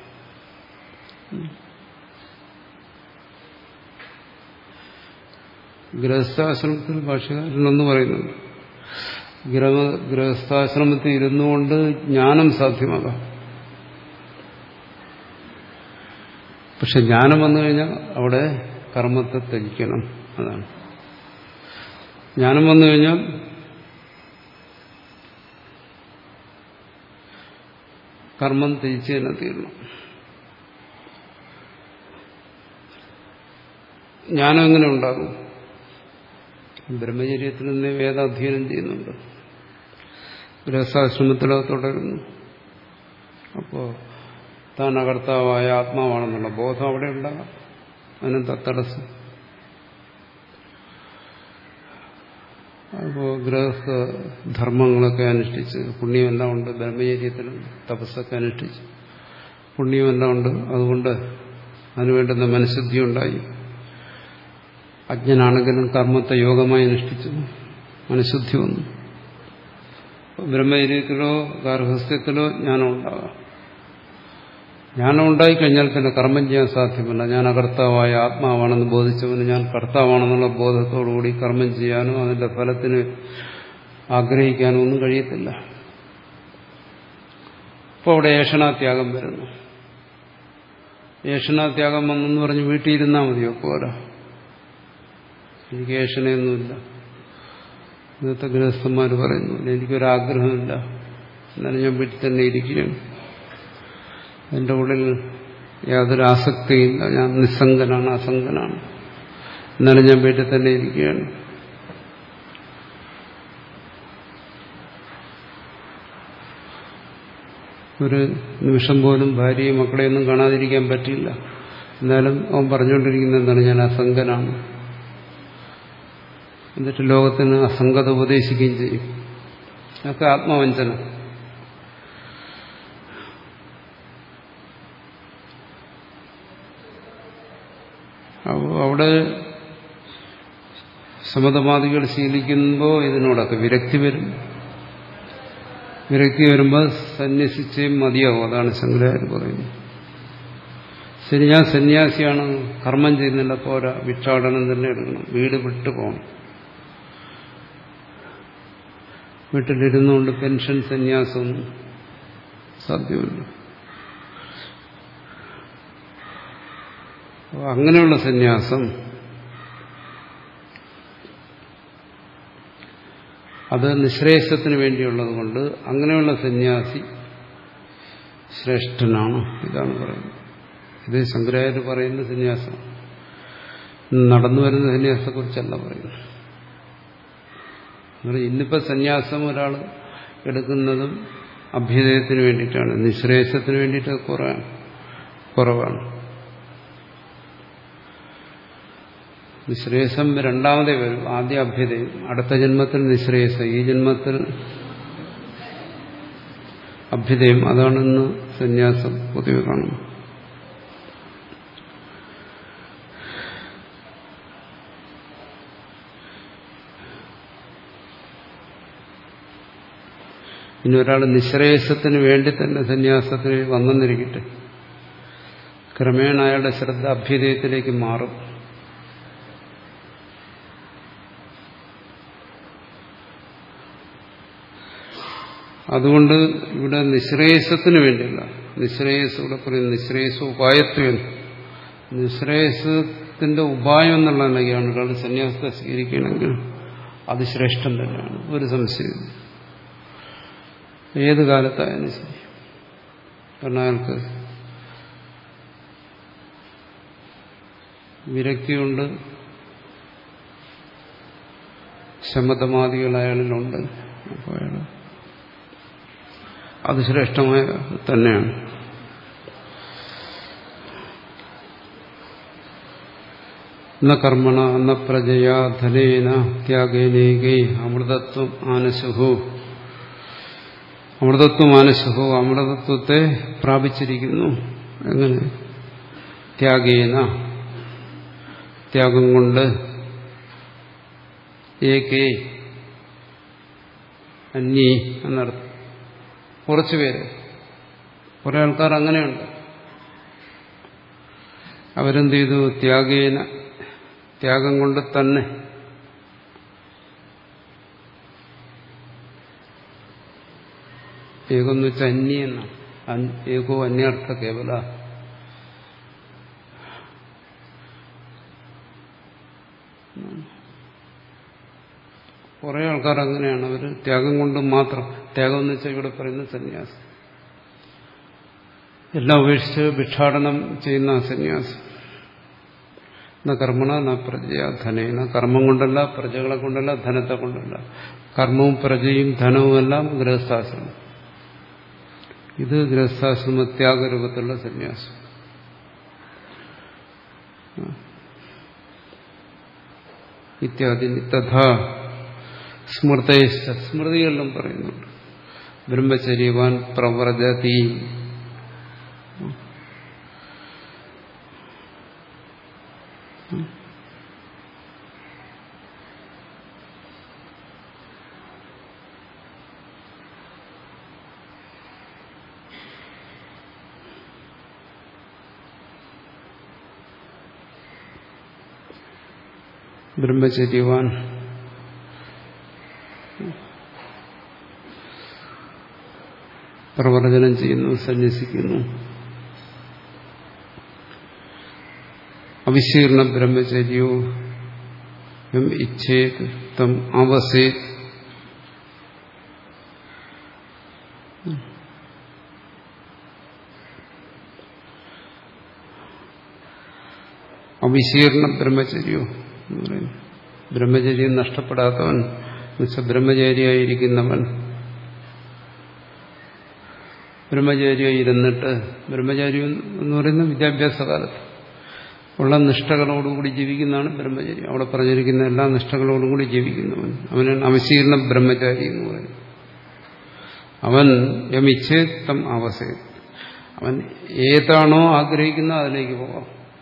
ഗൃഹസ്ഥാശ്രമത്തിൽ ഭാഷകാരനെന്ന് പറയുന്നുണ്ട്, ഗൃഹസ്ഥാശ്രമത്തിൽ ഇരുന്നുകൊണ്ട് ജ്ഞാനം സാധ്യമാകാം. പക്ഷെ ജ്ഞാനം വന്നു കഴിഞ്ഞാൽ അവിടെ കർമ്മത്തെ ത്യജിക്കണം. അതാണ് ജ്ഞാനം വന്നു കഴിഞ്ഞാൽ കർമ്മം ത്യജിച്ച് തന്നെ തീരണം. ജ്ഞാനം എങ്ങനെ ഉണ്ടാകും? ബ്രഹ്മചര്യത്തിൽ നിന്ന് വേദാധ്യയനം ചെയ്യുന്നുണ്ട്, ഗൃഹസ്ഥാശ്രമത്തിലോ തുടരുന്നു. അപ്പോ താൻ അകർത്താവായ ആത്മാവാണെന്നുള്ള ബോധം അവിടെ ഉണ്ടാകാം. അതിനെന്താ തടസ്സം? അപ്പോൾ ഗൃഹസ്ഥ ധർമ്മങ്ങളൊക്കെ അനുഷ്ഠിച്ച് പുണ്യമെല്ലാം ഉണ്ട്, ബ്രഹ്മചര്യത്തിലും തപസ്സൊക്കെ അനുഷ്ഠിച്ച് പുണ്യമെല്ലാം ഉണ്ട്. അതുകൊണ്ട് അതിനുവേണ്ടുന്ന മനഃശുദ്ധി ഉണ്ടായി. അജ്ഞനാണെങ്കിലും കർമ്മത്തെ യോഗമായി അനുഷ്ഠിച്ചു, മനഃശുദ്ധി വന്നു. ബ്രഹ്മചര്യത്തിലോ ഗാർഹസ്ഥ്യത്തിലോ ജ്ഞാനം ഉണ്ടാകാം. ജ്ഞാനം ഉണ്ടായിക്കഴിഞ്ഞാൽ പിന്നെ കർമ്മം ചെയ്യാൻ സാധ്യമല്ല. ഞാൻ അകർത്താവായ ആത്മാവാണെന്ന് ബോധിച്ചവന് ഞാൻ കർത്താവാണെന്നുള്ള ബോധത്തോടുകൂടി കർമ്മം ചെയ്യാനോ അതിന്റെ ഫലത്തിന് ആഗ്രഹിക്കാനോ ഒന്നും കഴിയത്തില്ല. അപ്പോൾ അവിടെ ഏഷണാത്യാഗം വരുന്നു. ഏഷണാത്യാഗം വന്നെന്ന് പറഞ്ഞ് വീട്ടിൽ ഇരുന്നാൽ മതിയോ? പോരാ, എനിക്ക് ഏഷണയൊന്നുമില്ല, ഇന്നത്തെ ഗൃഹസ്ഥന്മാർ പറയുന്നു, എനിക്കൊരാഗ്രഹമില്ല, എന്നാലും ഞാൻ വീട്ടിൽ തന്നെ ഇരിക്കുകയാണ്, എൻ്റെ ഉള്ളിൽ യാതൊരു ആസക്തിയില്ല, ഞാൻ നിസ്സംഗനാണ്, അസംഗനാണ്, എന്നാലും ഞാൻ വീട്ടിൽ തന്നെ ഇരിക്കുകയാണ്. ഒരു നിമിഷം പോലും ഭാര്യയും മക്കളെയൊന്നും കാണാതിരിക്കാൻ പറ്റില്ല, എന്നാലും അവൻ പറഞ്ഞുകൊണ്ടിരിക്കുന്നത് എന്താണ്, ഞാൻ അസംഗനാണ്. എന്നിട്ട് ലോകത്തിന് അസംഗത ഉപദേശിക്കുകയും ചെയ്യും. അതൊക്കെ ആത്മവഞ്ചന. അവിടെ സമതമാദികൾ ശീലിക്കുമ്പോൾ ഇതിനോടൊക്കെ വിരക്തി വരും. വിരക്തി വരുമ്പോൾ സന്യസിച്ചേ മതിയാവും. അതാണ് ശങ്കരാചാര്യർ പറയുന്നത്. ശരി, ഞാൻ സന്യാസിയാണ്, കർമ്മം ചെയ്യുന്നില്ല, പോരാ, ഭിക്ഷാടനം തന്നെ എടുക്കണം, വീട് വിട്ടു പോകണം. വീട്ടിലിരുന്നുകൊണ്ട് പെൻഷൻ സന്യാസമൊന്നും സാധ്യമല്ല. അങ്ങനെയുള്ള സന്യാസം അത് നിശ്രേയസത്തിന് വേണ്ടിയുള്ളത് കൊണ്ട് അങ്ങനെയുള്ള സന്യാസി ശ്രേഷ്ഠനാണ്. ഇതാണ് പറയുന്നത്. ഇത് ശങ്കരാചാര്യർ പറയുന്ന സന്യാസം, നടന്നു വരുന്ന സന്യാസത്തെക്കുറിച്ചല്ല പറയുന്നത്. ഇന്നിപ്പോൾ സന്യാസം ഒരാൾ എടുക്കുന്നതും അഭ്യുദയത്തിന് വേണ്ടിയിട്ടാണ്, നിശ്രേയസത്തിന് വേണ്ടിയിട്ട് കുറവാണ് കുറവാണ് നിശ്രേയസം രണ്ടാമതേ വരും. ആദ്യ അഭ്യുദയം, അടുത്ത ജന്മത്തിൽ നിശ്രേയസം, ഈ ജന്മത്തിൽ അഭ്യുദയം. അതാണെന്ന് സന്യാസം പൊതുവെ കാണുന്നത്. ഇനി ഒരാൾ നിശ്രേയസത്തിന് വേണ്ടി തന്നെ സന്യാസത്തിന് വന്നെന്നിരിക്കട്ടെ, ക്രമേണ അയാളുടെ ശ്രദ്ധ അഭ്യുദയത്തിലേക്ക് മാറും. അതുകൊണ്ട് ഇവിടെ നിശ്രേയസത്തിന് വേണ്ടിയല്ല, നിശ്രേയസ് ഇവിടെ പറയുന്നത് നിശ്രേയസ ഉപായത്വം. നിശ്രേയസത്തിന്റെ ഉപായം എന്നുള്ള നിലയ്ക്കാണ് ഒരാൾ സന്യാസത്തെ സ്വീകരിക്കണമെങ്കിൽ അത് ശ്രേഷ്ഠം തന്നെയാണ്, ഒരു സംശയം. ഏത് കാലത്തായാലും ശരി. കാരണം അയാൾക്ക് വിരക്തിയുണ്ട്, ശമതമാദികൾ അയാളിലുണ്ട്. അപ്പോൾ അയാൾ അത് ശ്രേഷ്ഠമായ തന്നെയാണ്. ന കർമ്മണ ന പ്രജയാ ധനേന ത്യാഗേനൈകൈ അമൃതത്വം ആനശുഹു. അമൃതത്വം ആനശുഹു, അമൃതത്വത്തെ പ്രാപിച്ചിരിക്കുന്നു. എങ്ങനെ? ത്യാഗേന, ത്യാഗം കൊണ്ട്, ഏകേ അന്യേ എന്നർത്ഥം. കുറച്ചുപേര്, കുറെ ആൾക്കാർ അങ്ങനെയുണ്ട്. അവരെന്ത് ചെയ്തു? ത്യാഗേന, ത്യാഗം കൊണ്ട് തന്നെ. ഏകം എന്ന് വെച്ചാൽ അന്യ എന്നാണ്. ഏകോ അന്യാർത്ഥ കേവല. കുറെ ആൾക്കാർ അങ്ങനെയാണ്. അവർ ത്യാഗം കൊണ്ട് മാത്രം. ത്യാഗം എന്ന് വെച്ചാൽ ഇവിടെ പറയുന്ന സന്യാസം, എല്ലാം ഉപേക്ഷിച്ച് ഭിക്ഷാടനം ചെയ്യുന്ന സന്യാസം. ന കർമ്മണ ന പ്രജയ ധനേന, കർമ്മം കൊണ്ടല്ല, പ്രജകളെ കൊണ്ടല്ല, ധനത്തെ കൊണ്ടല്ല. കർമ്മവും പ്രജയും ധനവും എല്ലാം ഗൃഹസ്ഥാശ്രമം. ഇത് ഗൃഹസ്ഥാശ്രമ ത്യാഗരൂപത്തിലുള്ള സന്യാസം. ഇത്യാദി തഥാ സ്മൃതേശ്ച, സ്മൃതികളിലും പറയുന്നുണ്ട്. ബ്രഹ്മചര്യവാൻ പ്രവ്രജതി, ബ്രഹ്മചര്യവാൻ പ്രവർത്തനം ചെയ്യുന്നു, സന്യസിക്കുന്നു. അവിശീർണ ബ്രഹ്മചര്യോ ഇച്ഛേത് തം അവസേത് അവിശീർണ ബ്രഹ്മചര്യോ എന്ന് പറയുന്നു. ബ്രഹ്മചര്യം നഷ്ടപ്പെടാത്തവൻ എന്നുവെച്ചാൽ ബ്രഹ്മചാരിയായിരിക്കുന്നവൻ ബ്രഹ്മചാരിയായി ഇരുന്നിട്ട്, ബ്രഹ്മചാരി എന്ന് പറയുന്ന വിദ്യാഭ്യാസ കാലത്ത് ഉള്ള നിഷ്ഠകളോടുകൂടി ജീവിക്കുന്നതാണ് ബ്രഹ്മചര്യം. അവിടെ പറഞ്ഞിരിക്കുന്ന എല്ലാ നിഷ്ഠകളോടും കൂടി ജീവിക്കുന്നവൻ അവനാണ് അവശീർണ ബ്രഹ്മചാരി എന്ന് പറയുന്നത്. അവൻ യമിച്ഛേത്തം അവസേ, അവൻ ഏതാണോ ആഗ്രഹിക്കുന്നത് അതിലേക്ക് പോകാം.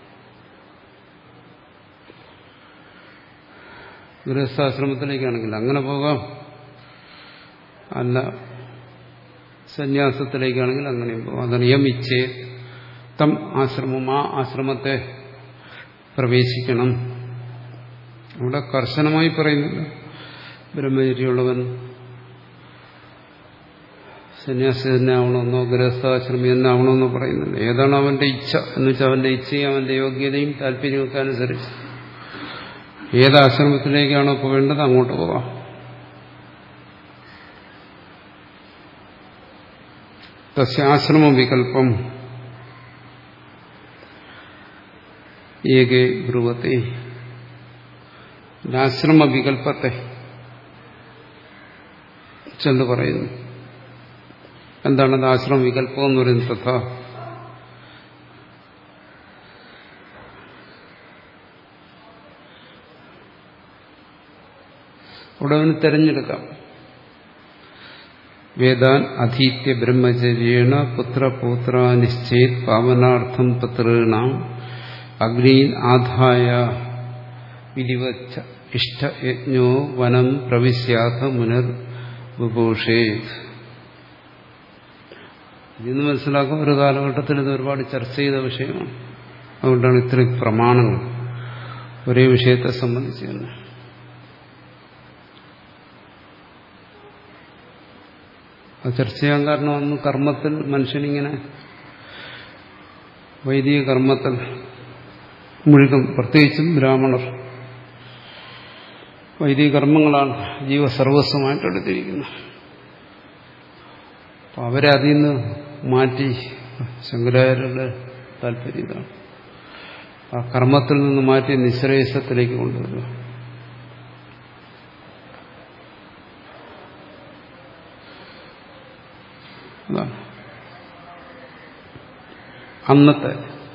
ഗൃഹസ്ഥാശ്രമത്തിലേക്കാണെങ്കിൽ അങ്ങനെ പോകാം, അല്ല സന്യാസത്തിലേക്കാണെങ്കിൽ അങ്ങനെയും പോകാം. അതാണ് യമിച്ഛേ തം ആശ്രമം, ആ ആശ്രമത്തെ പ്രവേശിക്കണം. അവിടെ കർശനമായി പറയുന്നില്ല ബ്രഹ്മചര്യമുള്ളവൻ സന്യാസി തന്നെ ആവണമെന്നോ ഗൃഹസ്ഥാശ്രമി തന്നെ ആവണമെന്നോ പറയുന്നില്ല. ഏതാണ് അവന്റെ ഇച്ഛ എന്ന് വെച്ചാൽ അവന്റെ ഇച്ഛയും അവന്റെ യോഗ്യതയും താല്പര്യമൊക്കെ അനുസരിച്ച് ഏത് ആശ്രമത്തിലേക്കാണോ പോകേണ്ടത് അങ്ങോട്ട് പോകാം. തസ്യാശ്രമ വികല്പം ഏകേ ബ്രുവത്തെ, ആശ്രമ വികല്പത്തെ ചെന്ന് പറയുന്നു. എന്താണത് ആശ്രമ വികല്പം എന്ന് പറയുന്നത്? തഥാ അവിടെ അവന് തെരഞ്ഞെടുക്കാം. വേദാൻ അധീത്യ ബ്രഹ്മചര്യേണ പുത്രപൗത്ര നിശ്ചേത് പാവനാർത്ഥം പതॄണാം അഗ്നീൻ ആധായ വിധിവച്ച ഇഷ്ടയജ്ഞോ വനം പ്രവിശ്യാഥ മുനിർ ബുഭൂഷേത്. ഇന്ന് മനസ്സിലാക്കും, ഒരു കാലഘട്ടത്തിൽ ഇത് ഒരുപാട് ചർച്ച ചെയ്ത വിഷയമാണ്. അതുകൊണ്ടാണ് ഇത്രയും പ്രമാണങ്ങൾ ഒരേ വിഷയത്തെ സംബന്ധിച്ച് തന്നെ. അത് ചർച്ച ചെയ്യാൻ കാരണം അന്ന് കർമ്മത്തിൽ മനുഷ്യനിങ്ങനെ വൈദിക കർമ്മത്തിൽ മുഴുകും. പ്രത്യേകിച്ചും ബ്രാഹ്മണർ വൈദിക കർമ്മങ്ങളാണ് ജീവസർവസ്വമായിട്ട് എടുത്തിരിക്കുന്നത്. അപ്പം അവരെ അതിൽ നിന്ന് മാറ്റി ശങ്കരാചാര്യരുടെ താല്പര്യം ഇതാണ്, ആ കർമ്മത്തിൽ നിന്ന് മാറ്റി നിശ്രേയസത്തിലേക്ക് കൊണ്ടുവരിക. അതാണ് അന്നത്തെ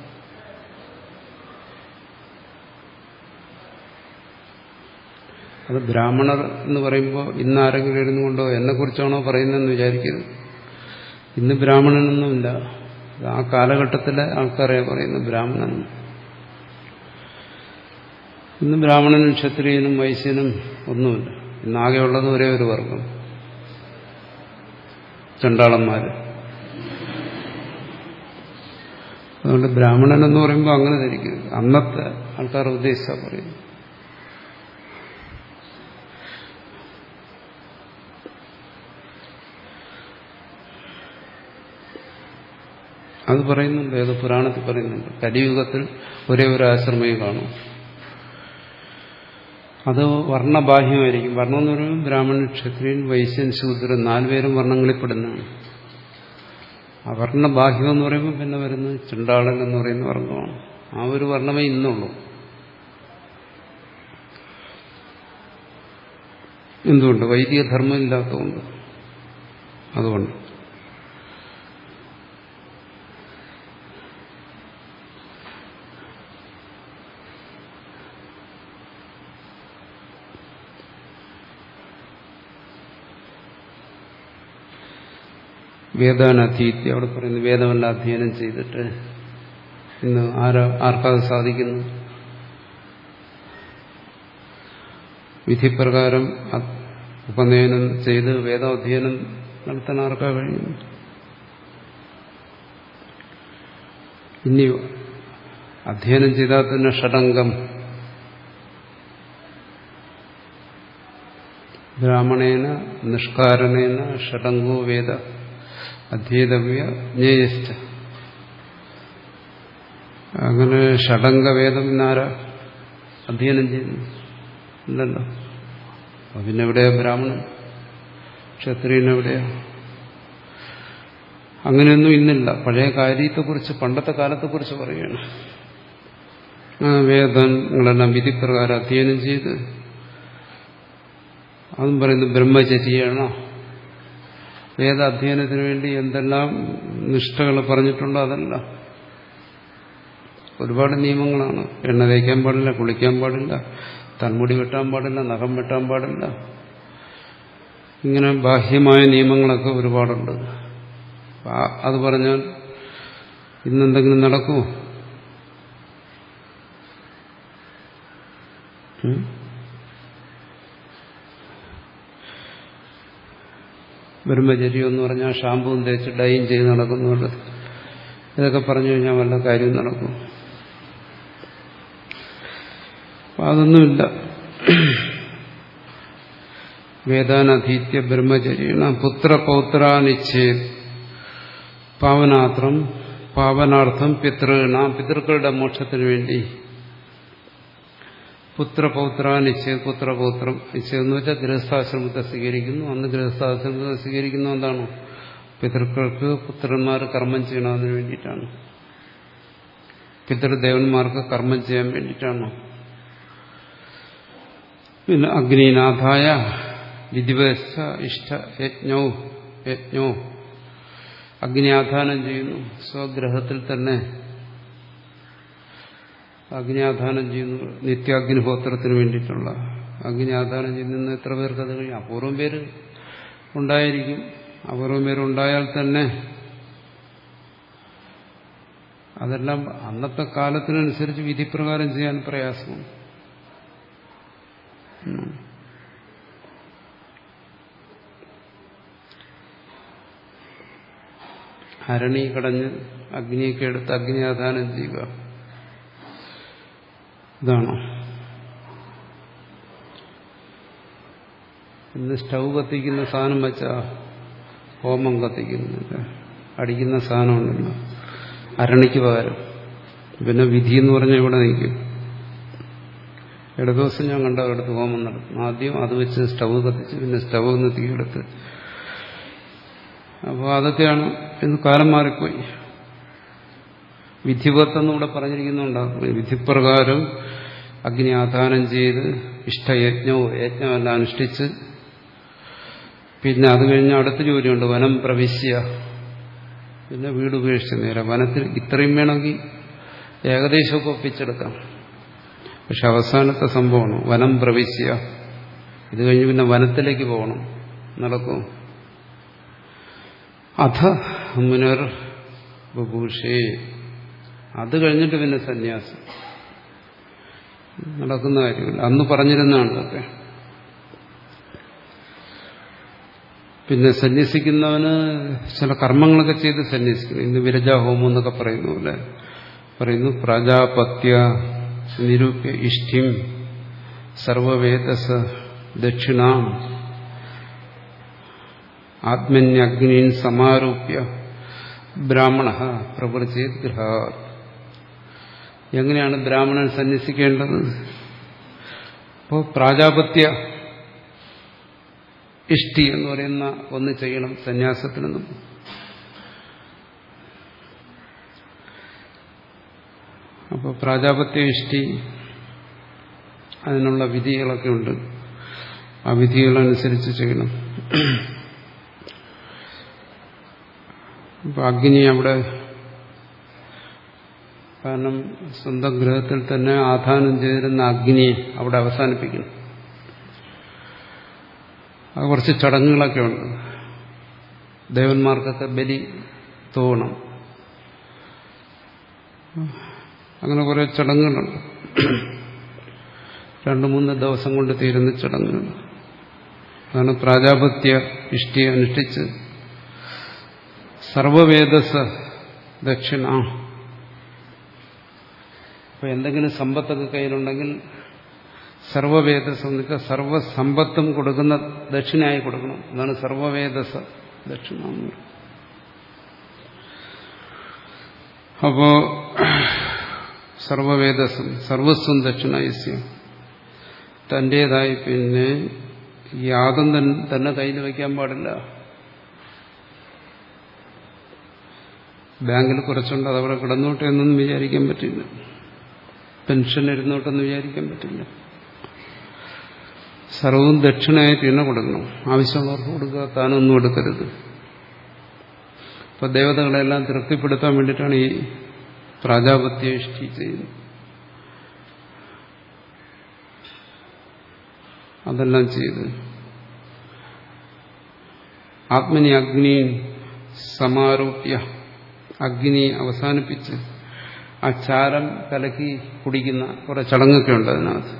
അത്. ബ്രാഹ്മണർ എന്ന് പറയുമ്പോൾ ഇന്ന് ആരെങ്കിലും ഇരുന്നുകൊണ്ടോ എന്നെക്കുറിച്ചാണോ പറയുന്നതെന്ന് വിചാരിക്കരുത്. ഇന്ന് ബ്രാഹ്മണനൊന്നുമില്ല, ആ കാലഘട്ടത്തിലെ ആൾക്കാരെ പറയുന്നത് ബ്രാഹ്മണൻ. ഇന്ന് ബ്രാഹ്മണനും ക്ഷത്രിയനും വൈശ്യനും ഒന്നുമില്ല. ഇന്നാകെയുള്ളത് ഒരേ ഒരു വർഗം, ചണ്ടാളന്മാര്. അതുകൊണ്ട് ബ്രാഹ്മണൻ എന്ന് പറയുമ്പോൾ അങ്ങനെ ധരിക്കരുത്. അന്നത്തെ ആൾക്കാർ ഉദ്ദേശിച്ചാ പറയുന്നു. അത് പറയുന്നുണ്ട്, ഏത് പുരാണത്തിൽ പറയുന്നുണ്ട്. കലിയുഗത്തിൽ ഒരേ ഒരു ആശ്രമേ കാണും. അത് വർണ്ണബാഹ്യമായിരിക്കും. വർണ്ണം എന്ന് പറയുമ്പോൾ ബ്രാഹ്മണൻ, ക്ഷത്രിയൻ, വൈശ്യൻ, ശൂദ്രൻ നാലുപേരും വർണ്ണങ്ങളിൽപ്പെടുന്നതാണ്. അവർണ്ണബാഹ്യം എന്ന് പറയുമ്പോൾ പിന്നെ വരുന്നത് ചണ്ടാളൻ എന്ന് പറയുന്ന വർണ്ണമാണ്. ആ ഒരു വർണ്ണമേ ഇന്നുള്ളൂ. എന്തുകൊണ്ട്? വൈദിക ധർമ്മം ഇല്ലാത്തതുകൊണ്ട്. അതുകൊണ്ട് വേദാനധീത്യ, അവിടെ പറയുന്നു വേദമെല്ലാം അധ്യയനം ചെയ്തിട്ട് ഇന്ന് ആരാ ആർക്കത് സാധിക്കുന്നു? വിധിപ്രകാരം ഉപനയനം ചെയ്ത് വേദാധ്യയനം നടത്താൻ ആർക്കാ കഴിയുന്നു? ഇനി അധ്യയനം ചെയ്താൽ തന്നെ ഷഡംഗം ബ്രാഹ്മണേന നിഷ്കാരണേന ഷഡംഗോ വേദ അധ്യേതവ്യ ജ്ഞേയശ്ച. അങ്ങനെ ഷഡംഗവേദം ഇന്നാരാ അധ്യയനം ചെയ്യുന്നു? ഇല്ലല്ലോ. പിന്നെ എവിടെയാ ബ്രാഹ്മണൻ? ക്ഷത്രിയൻ എവിടെയാ? അങ്ങനെയൊന്നും ഇന്നില്ല. പഴയ കാര്യത്തെക്കുറിച്ച്, പണ്ടത്തെ കാലത്തെക്കുറിച്ച് പറയുകയാണ്. വേദങ്ങളെല്ലാം വിധിപ്രകാരം അധ്യയനം ചെയ്ത് അതും പറയുന്നത് ബ്രഹ്മചര്യമാണ്. വേദാധ്യയനത്തിന് വേണ്ടി എന്തെല്ലാം നിഷ്ഠകൾ പറഞ്ഞിട്ടുണ്ടോ അതെല്ലാം. ഒരുപാട് നിയമങ്ങളാണ്. എണ്ണ തേക്കാൻ പാടില്ല, കുളിക്കാൻ പാടില്ല, തന്മുടി വെട്ടാൻ പാടില്ല, നഖം വെട്ടാൻ പാടില്ല. ഇങ്ങനെ ബാഹ്യമായ നിയമങ്ങളൊക്കെ ഒരുപാടുണ്ട്. അത് പറഞ്ഞാൽ ഇന്നെന്തെങ്കിലും നടക്കുമോ? ബ്രഹ്മചര്യം എന്ന് പറഞ്ഞാൽ ഷാമ്പൂവും തേച്ച് ഡൈയും ചെയ്ത് നടക്കുന്നുണ്ട്. ഇതൊക്കെ പറഞ്ഞു കഴിഞ്ഞാൽ വല്ല കാര്യം നടക്കും? അതൊന്നുമില്ല. വേദാനധീത്യ ബ്രഹ്മചര്യേണ പുത്രപൗത്രാനിച്ഛേദ് പാവനാത്രം പാവനാർത്ഥം പിതൃണ പിതൃക്കളുടെ മോക്ഷത്തിനു വേണ്ടി പുത്രപൗത്രാനിച്ഛേദ് പുത്രപൗത്രം നിശ്ചയെന്ന് വെച്ചാൽ ഗൃഹസ്ഥാശ്രമത്തെ സ്വീകരിക്കുന്നു. അന്ന് ഗൃഹസ്ഥാശ്രമത്തെ സ്വീകരിക്കുന്നു എന്താണ്? പിതൃക്കൾക്ക് പുത്രന്മാർ കർമ്മം ചെയ്യണതിന് വേണ്ടിയിട്ടാണ്. പിതൃദേവന്മാർക്ക് കർമ്മം ചെയ്യാൻ വേണ്ടിയിട്ടാണ്. പിന്നെ അഗ്നിനാഥായ വിധിവസ്ഥ ഇഷ്ട യജ്ഞോ യജ്ഞോ അഗ്നി ആധാനം ചെയ്യുന്നു. സ്വഗ്രഹത്തിൽ തന്നെ അഗ്നിയാധാനം ചെയ്യുന്നു. നിത്യാഗ്നിഹോത്രത്തിന് വേണ്ടിയിട്ടുള്ള അഗ്നി ആധാനം ചെയ്യുന്ന എത്ര പേർക്ക് അത് കഴിയും? അപൂർവം പേര് ഉണ്ടായിരിക്കും. അപൂർവം പേരുണ്ടായാൽ തന്നെ അതെല്ലാം അന്നത്തെ കാലത്തിനനുസരിച്ച് വിധിപ്രകാരം ചെയ്യാൻ പ്രയാസമാണ്. അരണി കടഞ്ഞ് അഗ്നിയൊക്കെ എടുത്ത് അഗ്നിയാധാനം ചെയ്യുക, ഇതാണോ? ഇന്ന് സ്റ്റൗ കത്തിക്കുന്ന സാധനം വെച്ചാ ഹോമം കത്തിക്കുന്നില്ല, അടിക്കുന്ന സാധനമുണ്ടല്ലോ അരണിക്ക് പകരം. പിന്നെ വിധി എന്ന് പറഞ്ഞാൽ ഇവിടെ നിൽക്കും. ഇട ദിവസം ഞാൻ കണ്ടവരെടുത്ത് ഹോമം നടത്തും. ആദ്യം അത് വെച്ച് സ്റ്റൗ കത്തിച്ച് പിന്നെ സ്റ്റൗ ഒന്ന് തീയെടുത്ത്. അപ്പോൾ അതൊക്കെയാണ് ഇന്ന് കാലം മാറിപ്പോയി. വിധിവത്തെന്ന് ഇവിടെ പറഞ്ഞിരിക്കുന്നുണ്ടാകും. വിധിപ്രകാരം അഗ്നി ആധാനം ചെയ്ത് ഇഷ്ടയജ്ഞവും യജ്ഞമെല്ലാം അനുഷ്ഠിച്ച് പിന്നെ അത് കഴിഞ്ഞ് അടുത്ത ജോലിയുണ്ട് വനം പ്രവിശ്യ. പിന്നെ വീട് ഉപേക്ഷിച്ച് നേരെ വനത്തിൽ. ഇത്രയും വേണമെങ്കിൽ ഏകദേശമൊക്കെ ഒപ്പിച്ചെടുക്കാം. പക്ഷെ അവസാനത്തെ സംഭവമാണ് വനം പ്രവിശ്യ. ഇത് കഴിഞ്ഞ് പിന്നെ വനത്തിലേക്ക് പോകണം. നടക്കും. അഥ മുനർ ബഭൂഷേ. അത് കഴിഞ്ഞിട്ട് പിന്നെ സന്യാസം. നടക്കുന്ന കാര്യമില്ല. അന്ന് പറഞ്ഞിരുന്നതാണ് ഇതൊക്കെ. പിന്നെ സന്യസിക്കുന്നവന് ചില കർമ്മങ്ങളൊക്കെ ചെയ്ത് സന്യസിക്കുന്നു. ഇന്ന് വിരജാഹോമം എന്നൊക്കെ പറയുന്നു അല്ലെ. പറയുന്നു പ്രാജാപത്യ നിരൂപ്യ ഇഷ്ടിം സർവവേദസ ദക്ഷിണാം ആത്മന്യഗ്നീൻ സമാരൂപ്യ ബ്രാഹ്മണ പ്രവൃത്തിയത് ഗൃഹാത്. എങ്ങനെയാണ് ബ്രാഹ്മണൻ സന്യസിക്കേണ്ടത്? അപ്പോൾ പ്രാജാപത്യ ഇഷ്ടി എന്ന് പറയുന്ന ഒന്ന് ചെയ്യണം സന്യാസത്തിനൊന്നും. അപ്പോൾ പ്രാജാപത്യ ഇഷ്ടി അതിനുള്ള വിധികളൊക്കെ ഉണ്ട്. ആ വിധികളനുസരിച്ച് ചെയ്യണം. അപ്പൊ അഗ്നി അവിടെ കാരണം സ്വന്തം ഗൃഹത്തിൽ തന്നെ ആധാനം ചെയ്തിരുന്ന അഗ്നിയെ അവിടെ അവസാനിപ്പിക്കണം. അത് കുറച്ച് ചടങ്ങുകളൊക്കെ ഉണ്ട്. ദേവന്മാർക്കൊക്കെ ബലി തോന്നണം. അങ്ങനെ കുറെ ചടങ്ങുകളുണ്ട്. രണ്ടു മൂന്ന് ദിവസം കൊണ്ട് തീരുന്ന ചടങ്ങുകൾ. അതാണ് പ്രാജാപത്യ ഇഷ്ടി അനുഷ്ഠിച്ച് സർവവേദസ ദക്ഷിണ. അപ്പൊ എന്തെങ്കിലും സമ്പത്തൊക്കെ കയ്യിലുണ്ടെങ്കിൽ സർവവേദസ എന്ന് വെച്ചാൽ സർവസമ്പത്തും കൊടുക്കുന്ന ദക്ഷിണയായി കൊടുക്കണം. അതാണ് സർവവേദസ ദക്ഷിണ. അപ്പോ സർവവേദസം സർവസ്വം ദക്ഷിണയസ്യ. തന്റേതായി പിന്നെ യാതൊന്നും തന്നെ കയ്യിൽ വയ്ക്കാൻ പാടില്ല. ബാങ്കിൽ കുറച്ചുണ്ട് അതവിടെ കിടന്നോട്ടെ എന്നൊന്നും വിചാരിക്കാൻ പറ്റില്ല. പെൻഷൻ ഇരുന്നോട്ടെന്ന് വിചാരിക്കാൻ പറ്റില്ല. സർവവും ദക്ഷിണയായിട്ട് തന്നെ കൊടുക്കണം. ആവശ്യമുള്ളവർക്ക് കൊടുക്കുക, താനൊന്നും എടുക്കരുത്. അപ്പൊ ദേവതകളെല്ലാം തൃപ്തിപ്പെടുത്താൻ വേണ്ടിയിട്ടാണ് ഈ പ്രാജാപത്യേഷ്ടി ചെയ്യുന്നത്. അതെല്ലാം ചെയ്ത് ആത്മനി അഗ്നി സമാരോപ്യ, അഗ്നി അവസാനിപ്പിച്ച് ആ ചാരം കലക്കി കുടിക്കുന്ന കുറെ ചടങ്ങൊക്കെ ഉണ്ട് അതിനകത്ത്.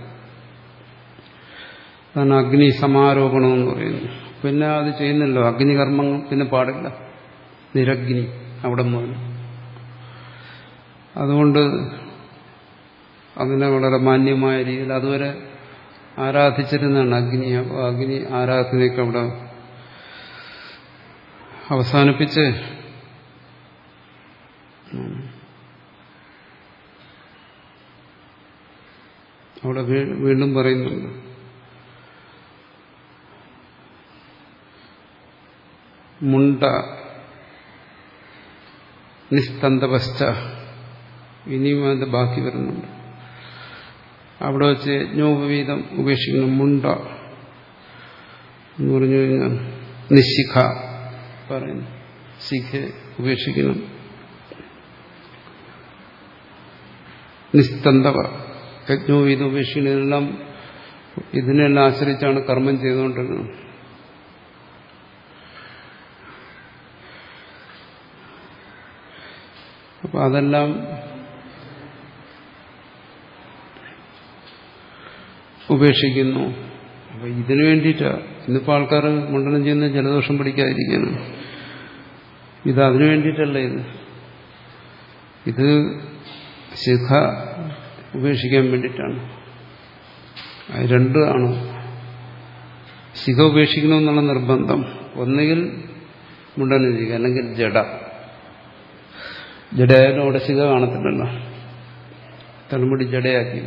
അതാണ് അഗ്നി സമാരോപണം എന്ന് പറയുന്നത്. പിന്നെ അത് ചെയ്യുന്നല്ലോ, അഗ്നികർമ്മം പിന്നെ പാടില്ല, നിരഗ്നി അവിടെ മുതൽ. അതുകൊണ്ട് അതിനെ വളരെ മാന്യമായ രീതിയിൽ അതുവരെ ആരാധിച്ചിരുന്നതാണ് അഗ്നി. അപ്പോൾ അഗ്നി ആരാധനയൊക്കെ അവിടെ അവസാനിപ്പിച്ച് അവിടെ വീണ്ടും പറയുന്നുണ്ട്, മുണ്ട നിസ്തന്തപശ്ച, ഇനിയും അതിന്റെ ബാക്കി വരുന്നുണ്ട്. അവിടെ വെച്ച് യജ്ഞോപവീതം ഉപേക്ഷിക്കണം. മുണ്ട എന്ന് പറഞ്ഞു കഴിഞ്ഞാൽ നിശിഖ പറയുന്നു, ശിഖ ഉപേക്ഷിക്കണം. നിസ്തന്തവ, യജ്ഞോപവീതം ഉപേക്ഷിക്കണം. ഇതെല്ലാം ഇതിനെല്ലാം ആശ്രയിച്ചാണ് കർമ്മം ചെയ്തുകൊണ്ടിരുന്നത്. അപ്പൊ അതെല്ലാം ഉപേക്ഷിക്കുന്നു. അപ്പൊ ഇതിനു വേണ്ടിയിട്ടാ ഇന്നിപ്പോ ആൾക്കാർ മണ്ഡലം ചെയ്യുന്ന ജലദോഷം പിടിക്കാതിരിക്കാനാണ്. ഇത് അതിനു വേണ്ടിയിട്ടല്ല. ഇത് ഇത് ശിഖ ഉപേക്ഷിക്കാൻ വേണ്ടിയിട്ടാണ്. അത് രണ്ടാണ്. ശിഖ ഉപേക്ഷിക്കണമെന്നുള്ള നിർബന്ധം. ഒന്നുകിൽ മുണ്ടനം ചെയ്യുക, അല്ലെങ്കിൽ ജഡ. ജഡയായാലും അവിടെ ശിഖ കാണത്തില്ലല്ലോ, തലമുടി ജഡയാക്കി.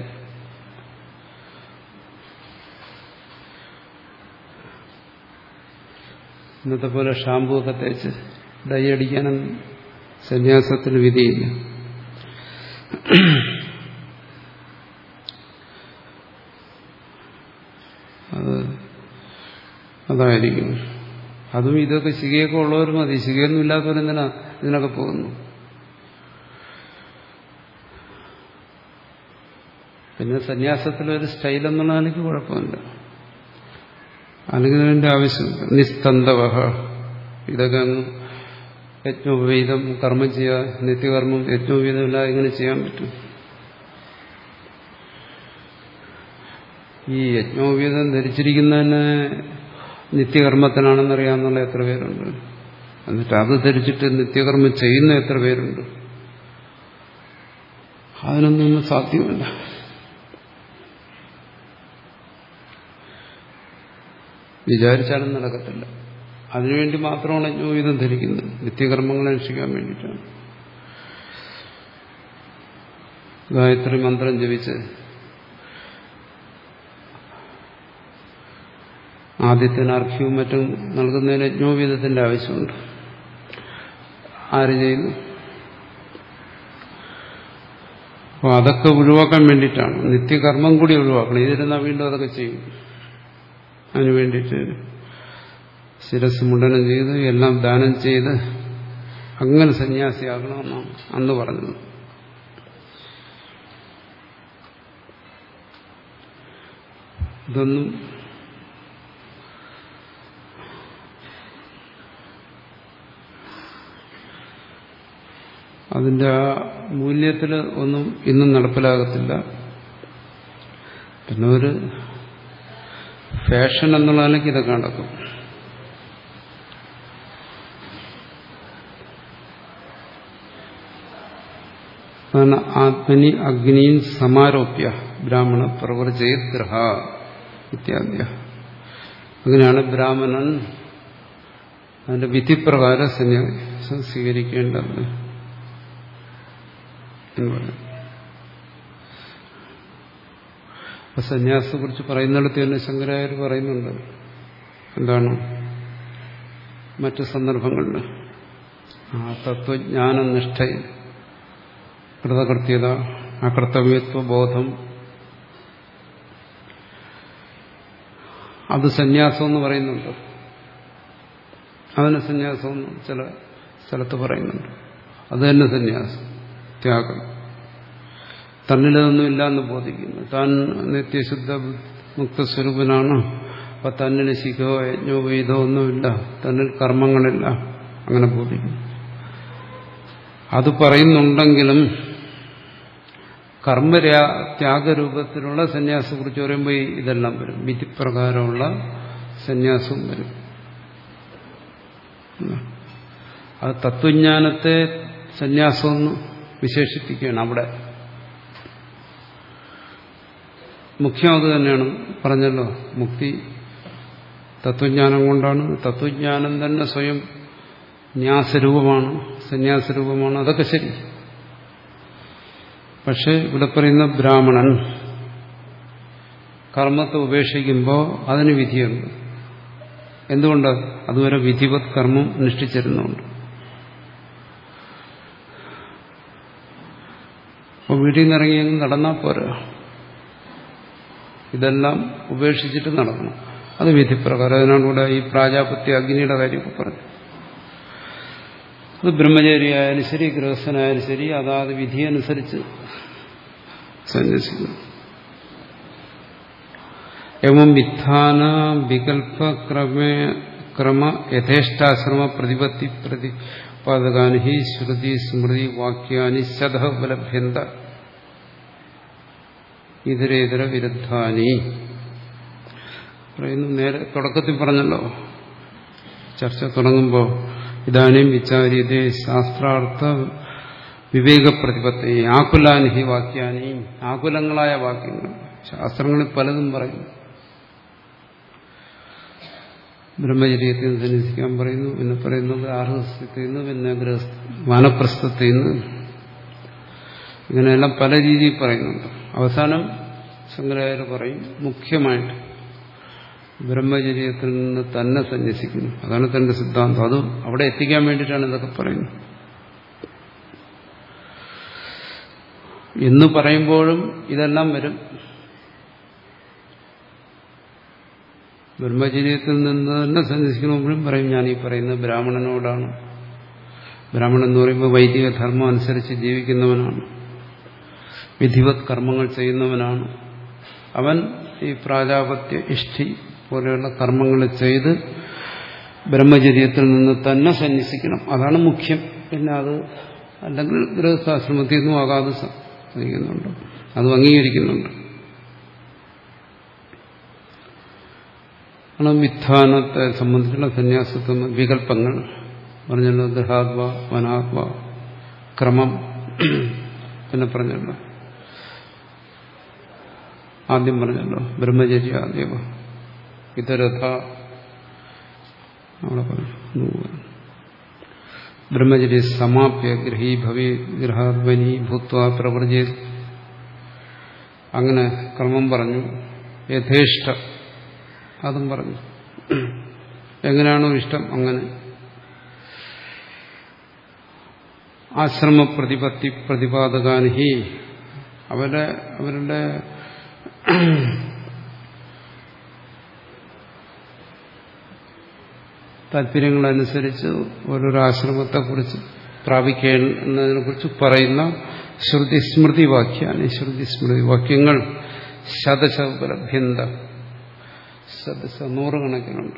ഇന്നത്തെ പോലെ ഷാമ്പൂ ഒക്കെ തേച്ച് ഡൈ അടിക്കാനൊന്നും സന്യാസത്തിന് വിധിയില്ല. അത് അതായിരിക്കും. അതും ഇതൊക്കെ ശിഖയൊക്കെ ഉള്ളവർ മതി. ശിഖയൊന്നും ഇല്ലാത്തവരെന്തിനാ ഇതിനൊക്കെ പോകുന്നു? പിന്നെ സന്യാസത്തിലൊരു സ്റ്റൈലെന്നുള്ള എനിക്ക് കുഴപ്പമില്ല, അല്ലെങ്കിൽ അതിന്റെ ആവശ്യമില്ല. നിസ്തന്തവഹ, ഇതൊക്കെ അങ്ങ് യജ്ഞോപവീതം കർമ്മം ചെയ്യുക, നിത്യകർമ്മം യജ്ഞോപവീതം ഇല്ലാതെ ഇങ്ങനെ ചെയ്യാൻ പറ്റും? ഈ യജ്ഞോപവീതം ധരിച്ചിരിക്കുന്നതിന് നിത്യകർമ്മത്തിനാണെന്നറിയാമെന്നുള്ള എത്ര പേരുണ്ട്? എന്നിട്ട് അത് ധരിച്ചിട്ട് നിത്യകർമ്മം ചെയ്യുന്ന എത്ര പേരുണ്ട്? അതിനൊന്നും സാധ്യമല്ല. വിചാരിച്ചാലും നടക്കത്തില്ല. അതിനുവേണ്ടി മാത്രമാണ് യജ്ഞോപവീതം ധരിക്കുന്നത്, നിത്യകർമ്മങ്ങൾ അനുഷ്ഠിക്കാൻ വേണ്ടിയിട്ടാണ്. ഗായത്രി മന്ത്രം ജപിച്ച് ആദ്യത്തിന് അർഘ്യവും മറ്റും നൽകുന്നതിന് യജ്ഞോപവീതത്തിന്റെ ആവശ്യമുണ്ട്. ആര് ചെയ്യുന്നു? അപ്പോൾ അതൊക്കെ ഒഴിവാക്കാൻ വേണ്ടിയിട്ടാണ്, നിത്യകർമ്മം കൂടി ഒഴിവാക്കണം. ഇതിരുന്നാൽ വീണ്ടും അതൊക്കെ ചെയ്യും. അതിനു വേണ്ടിയിട്ട് ശിരസ് മുണ്ടനം ചെയ്ത് എല്ലാം ദാനം ചെയ്ത് അങ്ങനെ സന്യാസിയാകണമെന്നാണ് അന്ന് പറഞ്ഞത്. ഇതൊന്നും അതിന്റെ ആ മൂല്യത്തിൽ ഒന്നും ഇന്നും നടപ്പിലാകത്തില്ല. പിന്നെ ഒരു ഫാഷൻ എന്നുള്ളതിലേക്ക് ഇതൊക്കെ നടക്കും. അതാണ് ആത്മനി അഗ്നിയും സമാരോപ്യ ബ്രാഹ്മണ പ്രവർജയദ്രഹ ഇത്യാദ്യ. അങ്ങനെയാണ് ബ്രാഹ്മണൻ അതിന്റെ വിധിപ്രകാരം സന്യാസം സ്വീകരിക്കേണ്ടത് എന്ന് പറയും. അപ്പൊ സന്യാസത്തെ കുറിച്ച് പറയുന്നിടത്ത് തന്നെ ശങ്കരാചാര്യർ പറയുന്നുണ്ട്. എന്താണ്? മറ്റു സന്ദർഭങ്ങളിൽ ആ തത്വജ്ഞാനനിഷ്ഠയിൽ കൃതകൃത്യത, അകർത്തവ്യത്വ ബോധം, അത് സന്യാസം എന്ന് പറയുന്നുണ്ട്. അതിന് സന്യാസം എന്ന് ചില സ്ഥലത്ത് പറയുന്നുണ്ട്. അത് തന്നെ സന്യാസം, ത്യാഗം. തന്നിലതൊന്നും ഇല്ല എന്ന് ബോധിക്കുന്നു. താൻ നിത്യശുദ്ധ മുക്തസ്വരൂപനാണ്. അപ്പൊ തന്നിൽ ശിഖോ യജ്ഞോ വേദോ ഒന്നുമില്ല, തന്നിൽ കർമ്മങ്ങളില്ല, അങ്ങനെ ബോധിക്കുന്നു. അത് പറയുന്നുണ്ടെങ്കിലും കർമ്മരാ ത്യാഗരൂപത്തിലുള്ള സന്യാസത്തെക്കുറിച്ച് പറയുമ്പോൾ ഇതെല്ലാം വരും. വിധിപ്രകാരമുള്ള സന്യാസവും വരും. അത് തത്വജ്ഞാനത്തെ സന്യാസമെന്ന് വിശേഷിപ്പിക്കുകയാണ് അവിടെ. മുഖ്യം അത് തന്നെയാണ്. പറഞ്ഞല്ലോ, മുക്തി തത്വജ്ഞാനം കൊണ്ടാണ്. തത്വജ്ഞാനം തന്നെ സ്വയം ന്യാസരൂപമാണ്, സന്യാസരൂപമാണ്. അതൊക്കെ ശരി. പക്ഷെ ഇവിടെ പറയുന്ന ബ്രാഹ്മണൻ കർമ്മത്തെ ഉപേക്ഷിക്കുമ്പോൾ അതിന് വിധിയുണ്ട്. എന്തുകൊണ്ട്? അതുവരെ വിധിവത് കർമ്മം അനുഷ്ഠിച്ചിരുന്നുണ്ട്. അപ്പോൾ വീട്ടിൽ നിന്ന് ഇറങ്ങി നടന്നാൽ പോരാ, ഇതെല്ലാം ഉപേക്ഷിച്ചിട്ട് നടക്കണം. അത് വിധിപ്രകാരം. അതിനാണ് ഇവിടെ ഈ പ്രാജാപത്യ അഗ്നിയുടെ കാര്യമൊക്കെ പറഞ്ഞു. അത് ബ്രഹ്മചാരിയായാലും ശരി, ഗൃഹസ്ഥനായാലും ശരി, അതാത് വിധിയനുസരിച്ച് സന്യസിക്കുന്നു. എവം വിധാന വികൽപ്പ ക്രമ യഥേഷ്ടാശ്രമ പ്രതിപത്തി പ്രതിപാദകാനി ഹി ശ്രുതി സ്മൃതി വാക്യാനി ശത ഉപലഭ്യന്ത ഇതരേതര വിരുദ്ധാനി. പറയുന്നു, നേരെ തുടക്കത്തിൽ പറഞ്ഞല്ലോ, ചർച്ച തുടങ്ങുമ്പോൾ ഇതാനും വിചാര്യതേ ശാസ്ത്രാർത്ഥ വിവേക പ്രതിപത്തി ആകുലാനി ഹി വാക്യാനി. ആകുലങ്ങളായ വാക്യങ്ങൾ ശാസ്ത്രങ്ങളിൽ പലതും പറയുന്നു. ബ്രഹ്മചര്യത്തിൽ നിന്ന് സന്യസിക്കാൻ പറയുന്നു, പിന്നെ പറയുന്നത് ആർഹസ്യത്തിൽ നിന്ന്, പിന്നെ വാനപ്രസ്ഥത്തിൽ നിന്ന്, ഇങ്ങനെയെല്ലാം പല രീതിയിൽ പറയുന്നുണ്ട്. അവസാനം ശങ്കരാചാര്യർ പറയും, മുഖ്യമായിട്ട് ബ്രഹ്മചര്യത്തിൽ നിന്ന് തന്നെ സന്യസിക്കുന്നു. അതാണ് തന്റെ സിദ്ധാന്തം. അത് അവിടെ എത്തിക്കാൻ വേണ്ടിയിട്ടാണ് ഇതൊക്കെ പറയുന്നത്. എന്ന് പറയുമ്പോഴും ഇതെല്ലാം വരും. ബ്രഹ്മചര്യത്തിൽ നിന്ന് തന്നെ സന്യസിക്കുമ്പോഴും പറയും, ഞാൻ ഈ പറയുന്നത് ബ്രാഹ്മണനോടാണ്. ബ്രാഹ്മണൻ എന്ന് പറയുമ്പോൾ വൈദിക ധർമ്മം അനുസരിച്ച് ജീവിക്കുന്നവനാണ്, വിധിവത് കർമ്മങ്ങൾ ചെയ്യുന്നവനാണ്. അവൻ ഈ പ്രാജാപത്യ ഇഷ്ടി പോലെയുള്ള കർമ്മങ്ങൾ ചെയ്ത് ബ്രഹ്മചര്യത്തിൽ നിന്ന് തന്നെ സന്യസിക്കണം. അതാണ് മുഖ്യം. പിന്നെ അത് അല്ലെങ്കിൽ ഗൃഹസ്ഥാശ്രമത്തിൽ നിന്നും ആകാതെ സാധിക്കുന്നുണ്ട്, അതും അംഗീകരിക്കുന്നുണ്ട്. ആണ് വിധാനത്തെ സംബന്ധിച്ചുള്ള സന്യാസത്വം വികല്പങ്ങൾ പറഞ്ഞല്ലോ. ഗൃഹാത്വ, വനാത്വ, ക്രമം. പിന്നെ പറഞ്ഞല്ലോ, ആദ്യം പറഞ്ഞല്ലോ ബ്രഹ്മചര്യാദേവ ഇതരഥ. അവിടെ പറഞ്ഞു ബ്രഹ്മചര്യ സമാപ്യ ഗൃഹീ ഭവി ഗൃഹാത്മനി ഭൂത്വ പ്രവൃജേ. അങ്ങനെ ക്രമം പറഞ്ഞു. യഥേഷ്ട അതും പറഞ്ഞു. എങ്ങനെയാണോ ഇഷ്ടം അങ്ങനെ. ആശ്രമ പ്രതിപത്തി പ്രതിപാദകാനി അവരെ അവരുടെ താല്പര്യങ്ങളനുസരിച്ച് ഓരോരോ ആശ്രമത്തെക്കുറിച്ച് പ്രാപിക്കുന്നതിനെ കുറിച്ച് പറയുന്ന ശ്രുതി സ്മൃതി വാക്യാണ്. ശ്രുതി സ്മൃതി വാക്യങ്ങൾ ശതശ ഉപലഭ്യന്ത, ശതശ നൂറുകണക്കിനുണ്ട്.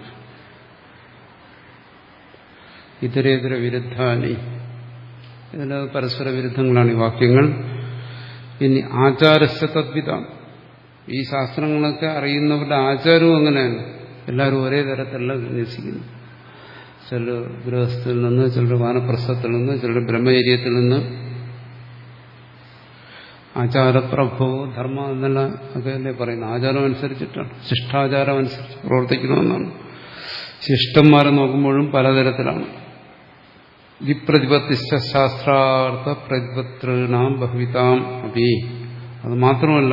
ഇതരേതര വിരുദ്ധാനി, ഇതിന് പരസ്പര വിരുദ്ധങ്ങളാണ് ഈ വാക്യങ്ങൾ. ഇനി ആചാരസ്യ തദ്വിധം, ഈ ശാസ്ത്രങ്ങളൊക്കെ അറിയുന്നവരുടെ ആചാരവും അങ്ങനെയാണ്. എല്ലാവരും ഒരേ തരത്തിലല്ല സന്യസിക്കുന്നു. ചിലർ ഗൃഹസ്ഥത്തിൽ നിന്ന്, ചിലർ വാനപ്രസ്ഥത്തിൽ നിന്ന്, ചിലർ ബ്രഹ്മചര്യത്തിൽ നിന്ന്. ആചാരപ്രഭോ ധർമ്മം എന്നെല്ലാം ഒക്കെ അല്ലേ പറയുന്നത്. ആചാരം അനുസരിച്ചിട്ടാണ്, ശിഷ്ടാചാരം അനുസരിച്ച് പ്രവർത്തിക്കണമെന്നാണ്. ശിഷ്ടന്മാരെ നോക്കുമ്പോഴും പലതരത്തിലാണ്. വിപ്രതിപത്തിശ്ച ശാസ്ത്രാർത്ഥ പ്രതിപത്രീണാം ബഹുവിതാം അപി. അത് മാത്രമല്ല,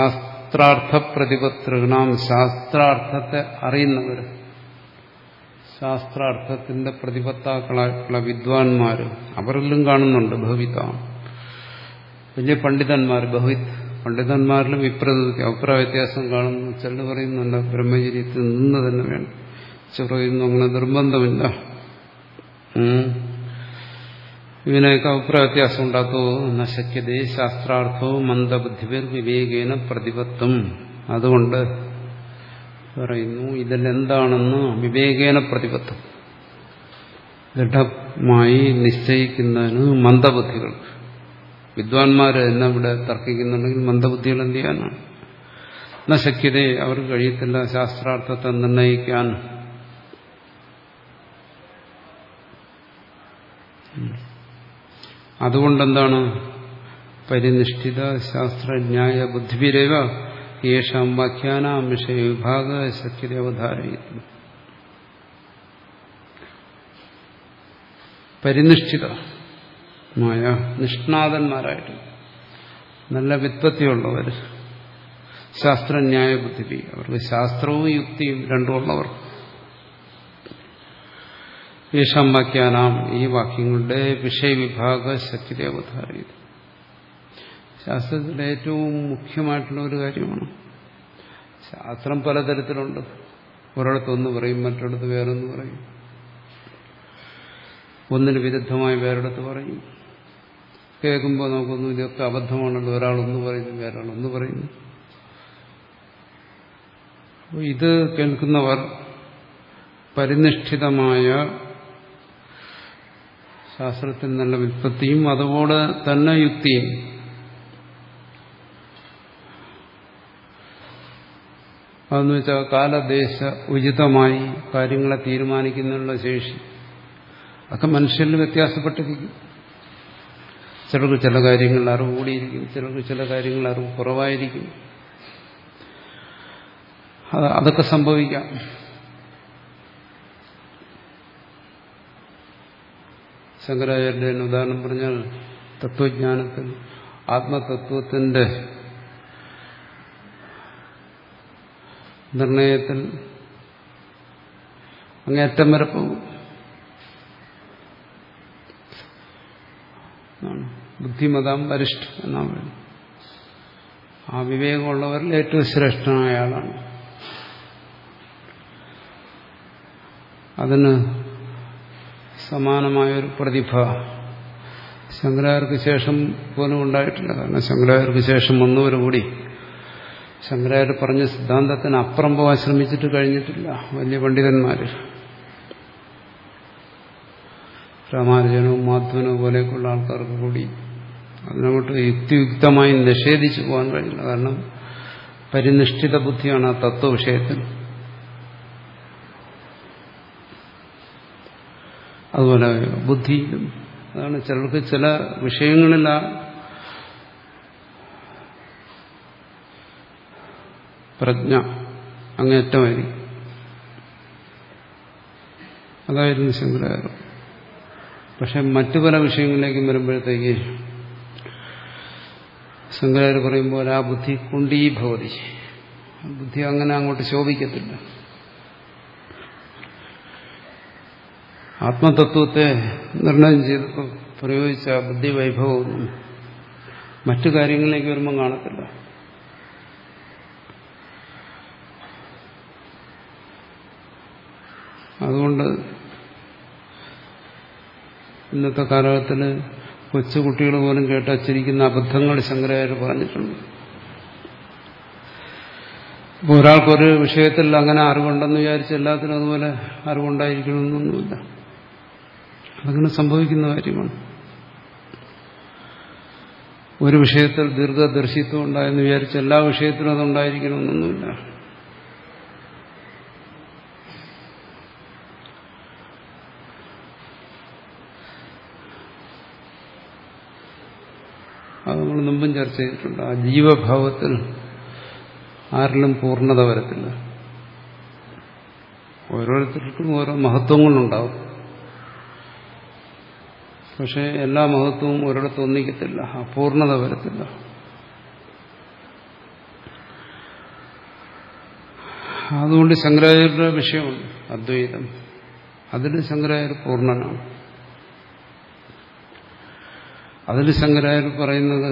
ശാസ്ത്രാർത്ഥ പ്രതിപത്രീണാം, ശാസ്ത്രാർത്ഥത്തെ അറിയുന്നവർ, ശാസ്ത്രാർത്ഥത്തിന്റെ പ്രതിപത്താക്കളായിട്ടുള്ള വിദ്വാൻമാർ അവരിലും കാണുന്നുണ്ട് ഭവിത. വലിയ പണ്ഡിതന്മാർ, ബഹുവിധ് പണ്ഡിതന്മാരിലും വിപ്രതി അഭിപ്രായ വ്യത്യാസം കാണുന്നു. ചിലർ പറയുന്നുണ്ട് ബ്രഹ്മചര്യത്തിൽ നിന്ന് തന്നെ വേണം, ചിലർ പറയുന്നു അങ്ങനെ നിർബന്ധമില്ല. ഇതിനൊക്കെ അഭിപ്രായ വ്യത്യാസം ഉണ്ടാക്കോ നശക്യതേ ശാസ്ത്രാർത്ഥവും മന്ദബുദ്ധിപേർ വിവേകേന പ്രതിപത്തും. അതുകൊണ്ട് പറയുന്നു ഇതിലെന്താണെന്ന് വിവേകേന പ്രതിപത്തും ദൃഢമായി നിശ്ചയിക്കുന്നതിന് മന്ദബുദ്ധികൾക്ക്. വിദ്വാൻമാര് എന്നെ ഇവിടെ തർക്കിക്കുന്നുണ്ടെങ്കിൽ മന്ദബുദ്ധികൾ എന്ത് ചെയ്യാനാണ്? നശക്യതേ അവർക്ക് കഴിയത്തില്ല ശാസ്ത്രാർത്ഥത്തെ നിർണയിക്കാൻ. അതുകൊണ്ടെന്താണ് പരിനിഷ്ഠിത ശാസ്ത്രജ്ഞായ ബുദ്ധിവിരേവ യേഷാം വാക്യാനാം വിഷയ വിഭാഗ ശക്യത അവധാരയിക്കുന്നു. പരിനിഷ്ഠിതമായ നിഷ്ണാതന്മാരായിട്ട് നല്ല വ്യുത്പത്തിയുള്ളവർ, ശാസ്ത്രന്യായ ബുദ്ധി, അവർക്ക് ശാസ്ത്രവും യുക്തിയും രണ്ടുമുള്ളവർ. യേശാം വാക്യാനാം ഈ വാക്യങ്ങളുടെ വിഷയവിഭാഗ ശക്തി അവധാരിയത് ശാസ്ത്രത്തിലെ ഏറ്റവും മുഖ്യമായിട്ടുള്ള ഒരു കാര്യമാണ്. ശാസ്ത്രം പലതരത്തിലുണ്ട്. ഒരിടത്തൊന്ന് പറയും, മറ്റൊരിടത്ത് വേറൊന്ന് പറയും, ഒന്നിന് വിരുദ്ധമായി വേറൊരിടത്ത് പറയും. കേൾക്കുമ്പോൾ നമുക്കൊന്നും ഇതൊക്കെ അബദ്ധമാണല്ലോ, ഒരാളൊന്ന് പറയുന്നു വേറൊരാളൊന്ന് പറയുന്നു. ഇത് കേൾക്കുന്നവർ പരിനിഷ്ഠിതമായ ശാസ്ത്രത്തിൽ നല്ല വ്യുത്പത്തിയും അതുപോലെ തന്നെ യുക്തിയും, അതെന്ന് വെച്ചാൽ കാലദേശ ഉചിതമായി കാര്യങ്ങളെ തീരുമാനിക്കുന്നതിനുള്ള ശേഷി ഒക്കെ മനുഷ്യരിൽ വ്യത്യാസപ്പെട്ടിരിക്കും. ചിലർക്ക് ചില കാര്യങ്ങളിൽ അറിവ് കൂടിയിരിക്കും, ചിലർക്ക് ചില കാര്യങ്ങളിൽ അറിവ് കുറവായിരിക്കും. അതൊക്കെ സംഭവിക്കാം. ശങ്കരാചാര്യന്റെ ഉദാഹരണം പറഞ്ഞാൽ തത്വജ്ഞാനത്തിൽ ആത്മതത്വത്തിന്റെ നിർണയത്തിൽ അങ്ങേയറ്റം വരെ പോകും. ബുദ്ധിമതാം വരിഷ്ഠ എന്നാണ് പറയുന്നത്. ആ വിവേകമുള്ളവരിൽ ഏറ്റവും ശ്രേഷ്ഠനായ ആളാണ്. അതിന് സമാനമായൊരു പ്രതിഭ ശങ്കരാചാര്യർക്ക് ശേഷം പോലും ഉണ്ടായിട്ടില്ല. കാരണം ശങ്കരാചാര്യർക്ക് ശേഷം വന്നവരുകൂടി ശങ്കരാചാര്യ പറഞ്ഞ സിദ്ധാന്തത്തിന് അപ്പുറം പോകാൻ ശ്രമിച്ചിട്ട് കഴിഞ്ഞിട്ടില്ല. വലിയ പണ്ഡിതന്മാര് രാമാനുജനവും മാധവനവും പോലെയൊക്കെയുള്ള ആൾക്കാർക്ക് കൂടി അതിനോട്ട് യുക്തിയുക്തമായി നിഷേധിച്ചു പോകാൻ കഴിയില്ല. കാരണം പരിനിഷ്ഠിത ബുദ്ധിയാണ് ആ തത്വവിഷയത്തിൽ. അതുപോലെ ബുദ്ധി, അതാണ് ചിലർക്ക് ചില വിഷയങ്ങളിൽ ആ പ്രജ്ഞ അങ്ങേറ്റമായിരിക്കും. അതായിരുന്നു ശങ്കരാചാര്യ. പക്ഷെ മറ്റു പല വിഷയങ്ങളിലേക്കും വരുമ്പോഴത്തേക്ക് ശങ്കരാചാര്യ പറയുമ്പോൾ ആ ബുദ്ധി കുണ്ടീഭവതി, ബുദ്ധി അങ്ങനെ അങ്ങോട്ട് ശോഭിക്കത്തില്ല. ആത്മതത്വത്തെ നിർണയം ചെയ്തപ്പോൾ പ്രയോഗിച്ച ബുദ്ധി വൈഭവമൊന്നും മറ്റു കാര്യങ്ങളിലേക്ക് വരുമ്പോൾ കാണത്തില്ല. അതുകൊണ്ട് ഇന്നത്തെ കാലഘട്ടത്തിൽ കൊച്ചുകുട്ടികൾ പോലും കേട്ടച്ചിരിക്കുന്ന അബദ്ധങ്ങൾ ശങ്കരാചാര്യ പറഞ്ഞിട്ടുണ്ട്. ഇപ്പോൾ ഒരാൾക്കൊരു വിഷയത്തിൽ അങ്ങനെ അറിവുണ്ടെന്ന് വിചാരിച്ച് എല്ലാത്തിനും അതുപോലെ അറിവുണ്ടായിരിക്കണമെന്നൊന്നുമില്ല. അതങ്ങനെ സംഭവിക്കുന്ന കാര്യമാണ്. ഒരു വിഷയത്തിൽ ദീർഘദർശിത്വം ഉണ്ടായെന്ന് വിചാരിച്ച് എല്ലാ വിഷയത്തിലും അതുണ്ടായിരിക്കണമെന്നൊന്നുമില്ല. അത് നമ്മൾ മുമ്പും ചർച്ച ചെയ്തിട്ടുണ്ട്. ആ ജീവഭാവത്തിൽ ആരിലും പൂർണ്ണത വരത്തില്ല. ഓരോരുത്തർക്കും ഓരോ മഹത്വങ്ങളുണ്ടാവും. പക്ഷെ എല്ലാ മഹത്വവും ഒരിടത്ത് ഒന്നിക്കത്തില്ല, അപൂർണത വരത്തില്ല. അതുകൊണ്ട് ശങ്കരാചാര്യരുടെ വിഷയമുണ്ട് അദ്വൈതം. അതിൽ ശങ്കരാചാര്യർ പൂർണ്ണനാണ്. അതിൽ ശങ്കരാചാര്യർ പറയുന്നത്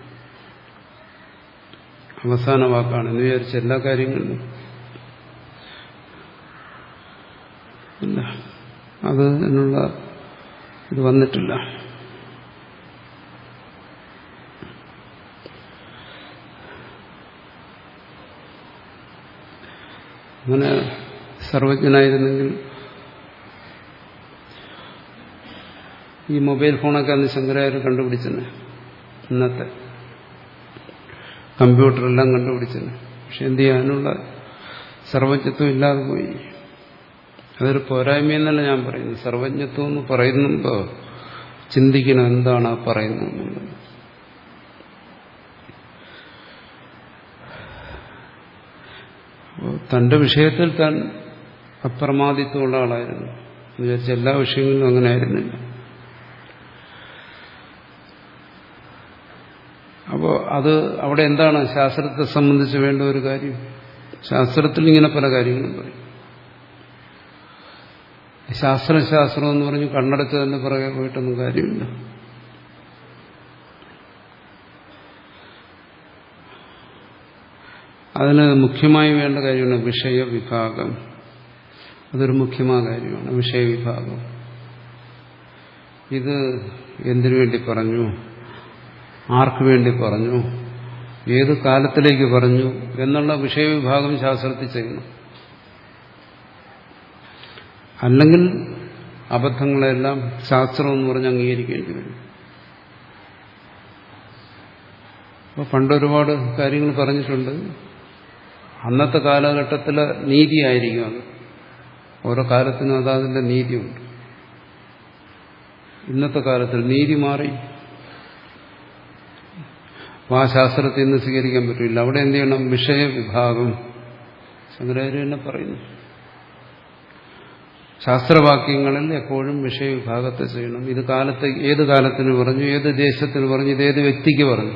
അവസാന വാക്കാണ് എന്ന് വിചാരിച്ച എല്ലാ കാര്യങ്ങളിലും ഇല്ല, അത് എന്നുള്ള ഇത് വന്നിട്ടില്ല. അങ്ങനെ സർവജ്ഞനായിരുന്നെങ്കിൽ ഈ മൊബൈൽ ഫോണൊക്കെ അന്ന് ശങ്കരാചാര്യർ കണ്ടുപിടിച്ചെന്നെ, ഇന്നത്തെ കമ്പ്യൂട്ടറെല്ലാം കണ്ടുപിടിച്ചെന്നെ. പക്ഷെ എന്ത് ചെയ്യാനുള്ള സർവജ്ഞത്വം ഇല്ലാതെ പോയി. അതൊരു പോരായ്മയെന്നല്ല ഞാൻ പറയുന്നത്. സർവജ്ഞത്വം എന്ന് പറയുമ്പോൾ ചിന്തിക്കണം എന്താണ് ആ പറയുന്നത് എന്നുള്ളത്. തന്റെ വിഷയത്തിൽ താൻ അപ്രമാദിത്വമുള്ള ആളായിരുന്നു എന്ന് വിചാരിച്ച എല്ലാ വിഷയങ്ങളിലും അങ്ങനെ ആയിരുന്നില്ല. അപ്പോൾ അത് അവിടെ എന്താണ് ശാസ്ത്രത്തെ സംബന്ധിച്ച് വേണ്ട ഒരു കാര്യം? ശാസ്ത്രത്തിൽ ഇങ്ങനെ പല കാര്യങ്ങളും പറയും. ശാസ്ത്രം ശാസ്ത്രം എന്ന് പറഞ്ഞ് കണ്ണടച്ച് തന്നെ പുറകെ പോയിട്ടൊന്നും കാര്യമില്ല. അതിന് മുഖ്യമായി വേണ്ട കാര്യമാണ് വിഷയവിഭാഗം. അതൊരു മുഖ്യമായ കാര്യമാണ് വിഷയവിഭാഗം. ഇത് എന്തിനു വേണ്ടി പറഞ്ഞു, ആർക്ക് വേണ്ടി പറഞ്ഞു, ഏത് കാലത്തിലേക്ക് പറഞ്ഞു എന്നുള്ള വിഷയവിഭാഗം ശാസ്ത്രത്തിൽ ചെയ്യണം. അല്ലെങ്കിൽ അബദ്ധങ്ങളെല്ലാം ശാസ്ത്രം എന്ന് പറഞ്ഞ് അംഗീകരിക്കേണ്ടി വരും. അപ്പോൾ പണ്ടൊരുപാട് കാര്യങ്ങൾ പറഞ്ഞിട്ടുണ്ട്. അന്നത്തെ കാലഘട്ടത്തിലെ നീതിയായിരിക്കും അത്. ഓരോ കാലത്തിനും അതതിൻ്റെ നീതിയുണ്ട്. ഇന്നത്തെ കാലത്തിൽ നീതി മാറി. അപ്പോൾ ആ ശാസ്ത്രത്തിൽ നിന്ന് സ്വീകരിക്കാൻ പറ്റില്ല. അവിടെ എന്ത് ചെയ്യണം? വിഷയവിഭാഗം. ശങ്കരാചാര്യ തന്നെ പറയുന്നു, ശാസ്ത്രവാക്യങ്ങളിൽ എപ്പോഴും വിഷയവിഭാഗത്തെ ചെയ്യണം. ഇത് കാലത്ത് ഏത് കാലത്തിന് പറഞ്ഞു, ഏത് ദേശത്തിന് പറഞ്ഞു, ഇതേത് വ്യക്തിക്ക് പറഞ്ഞു,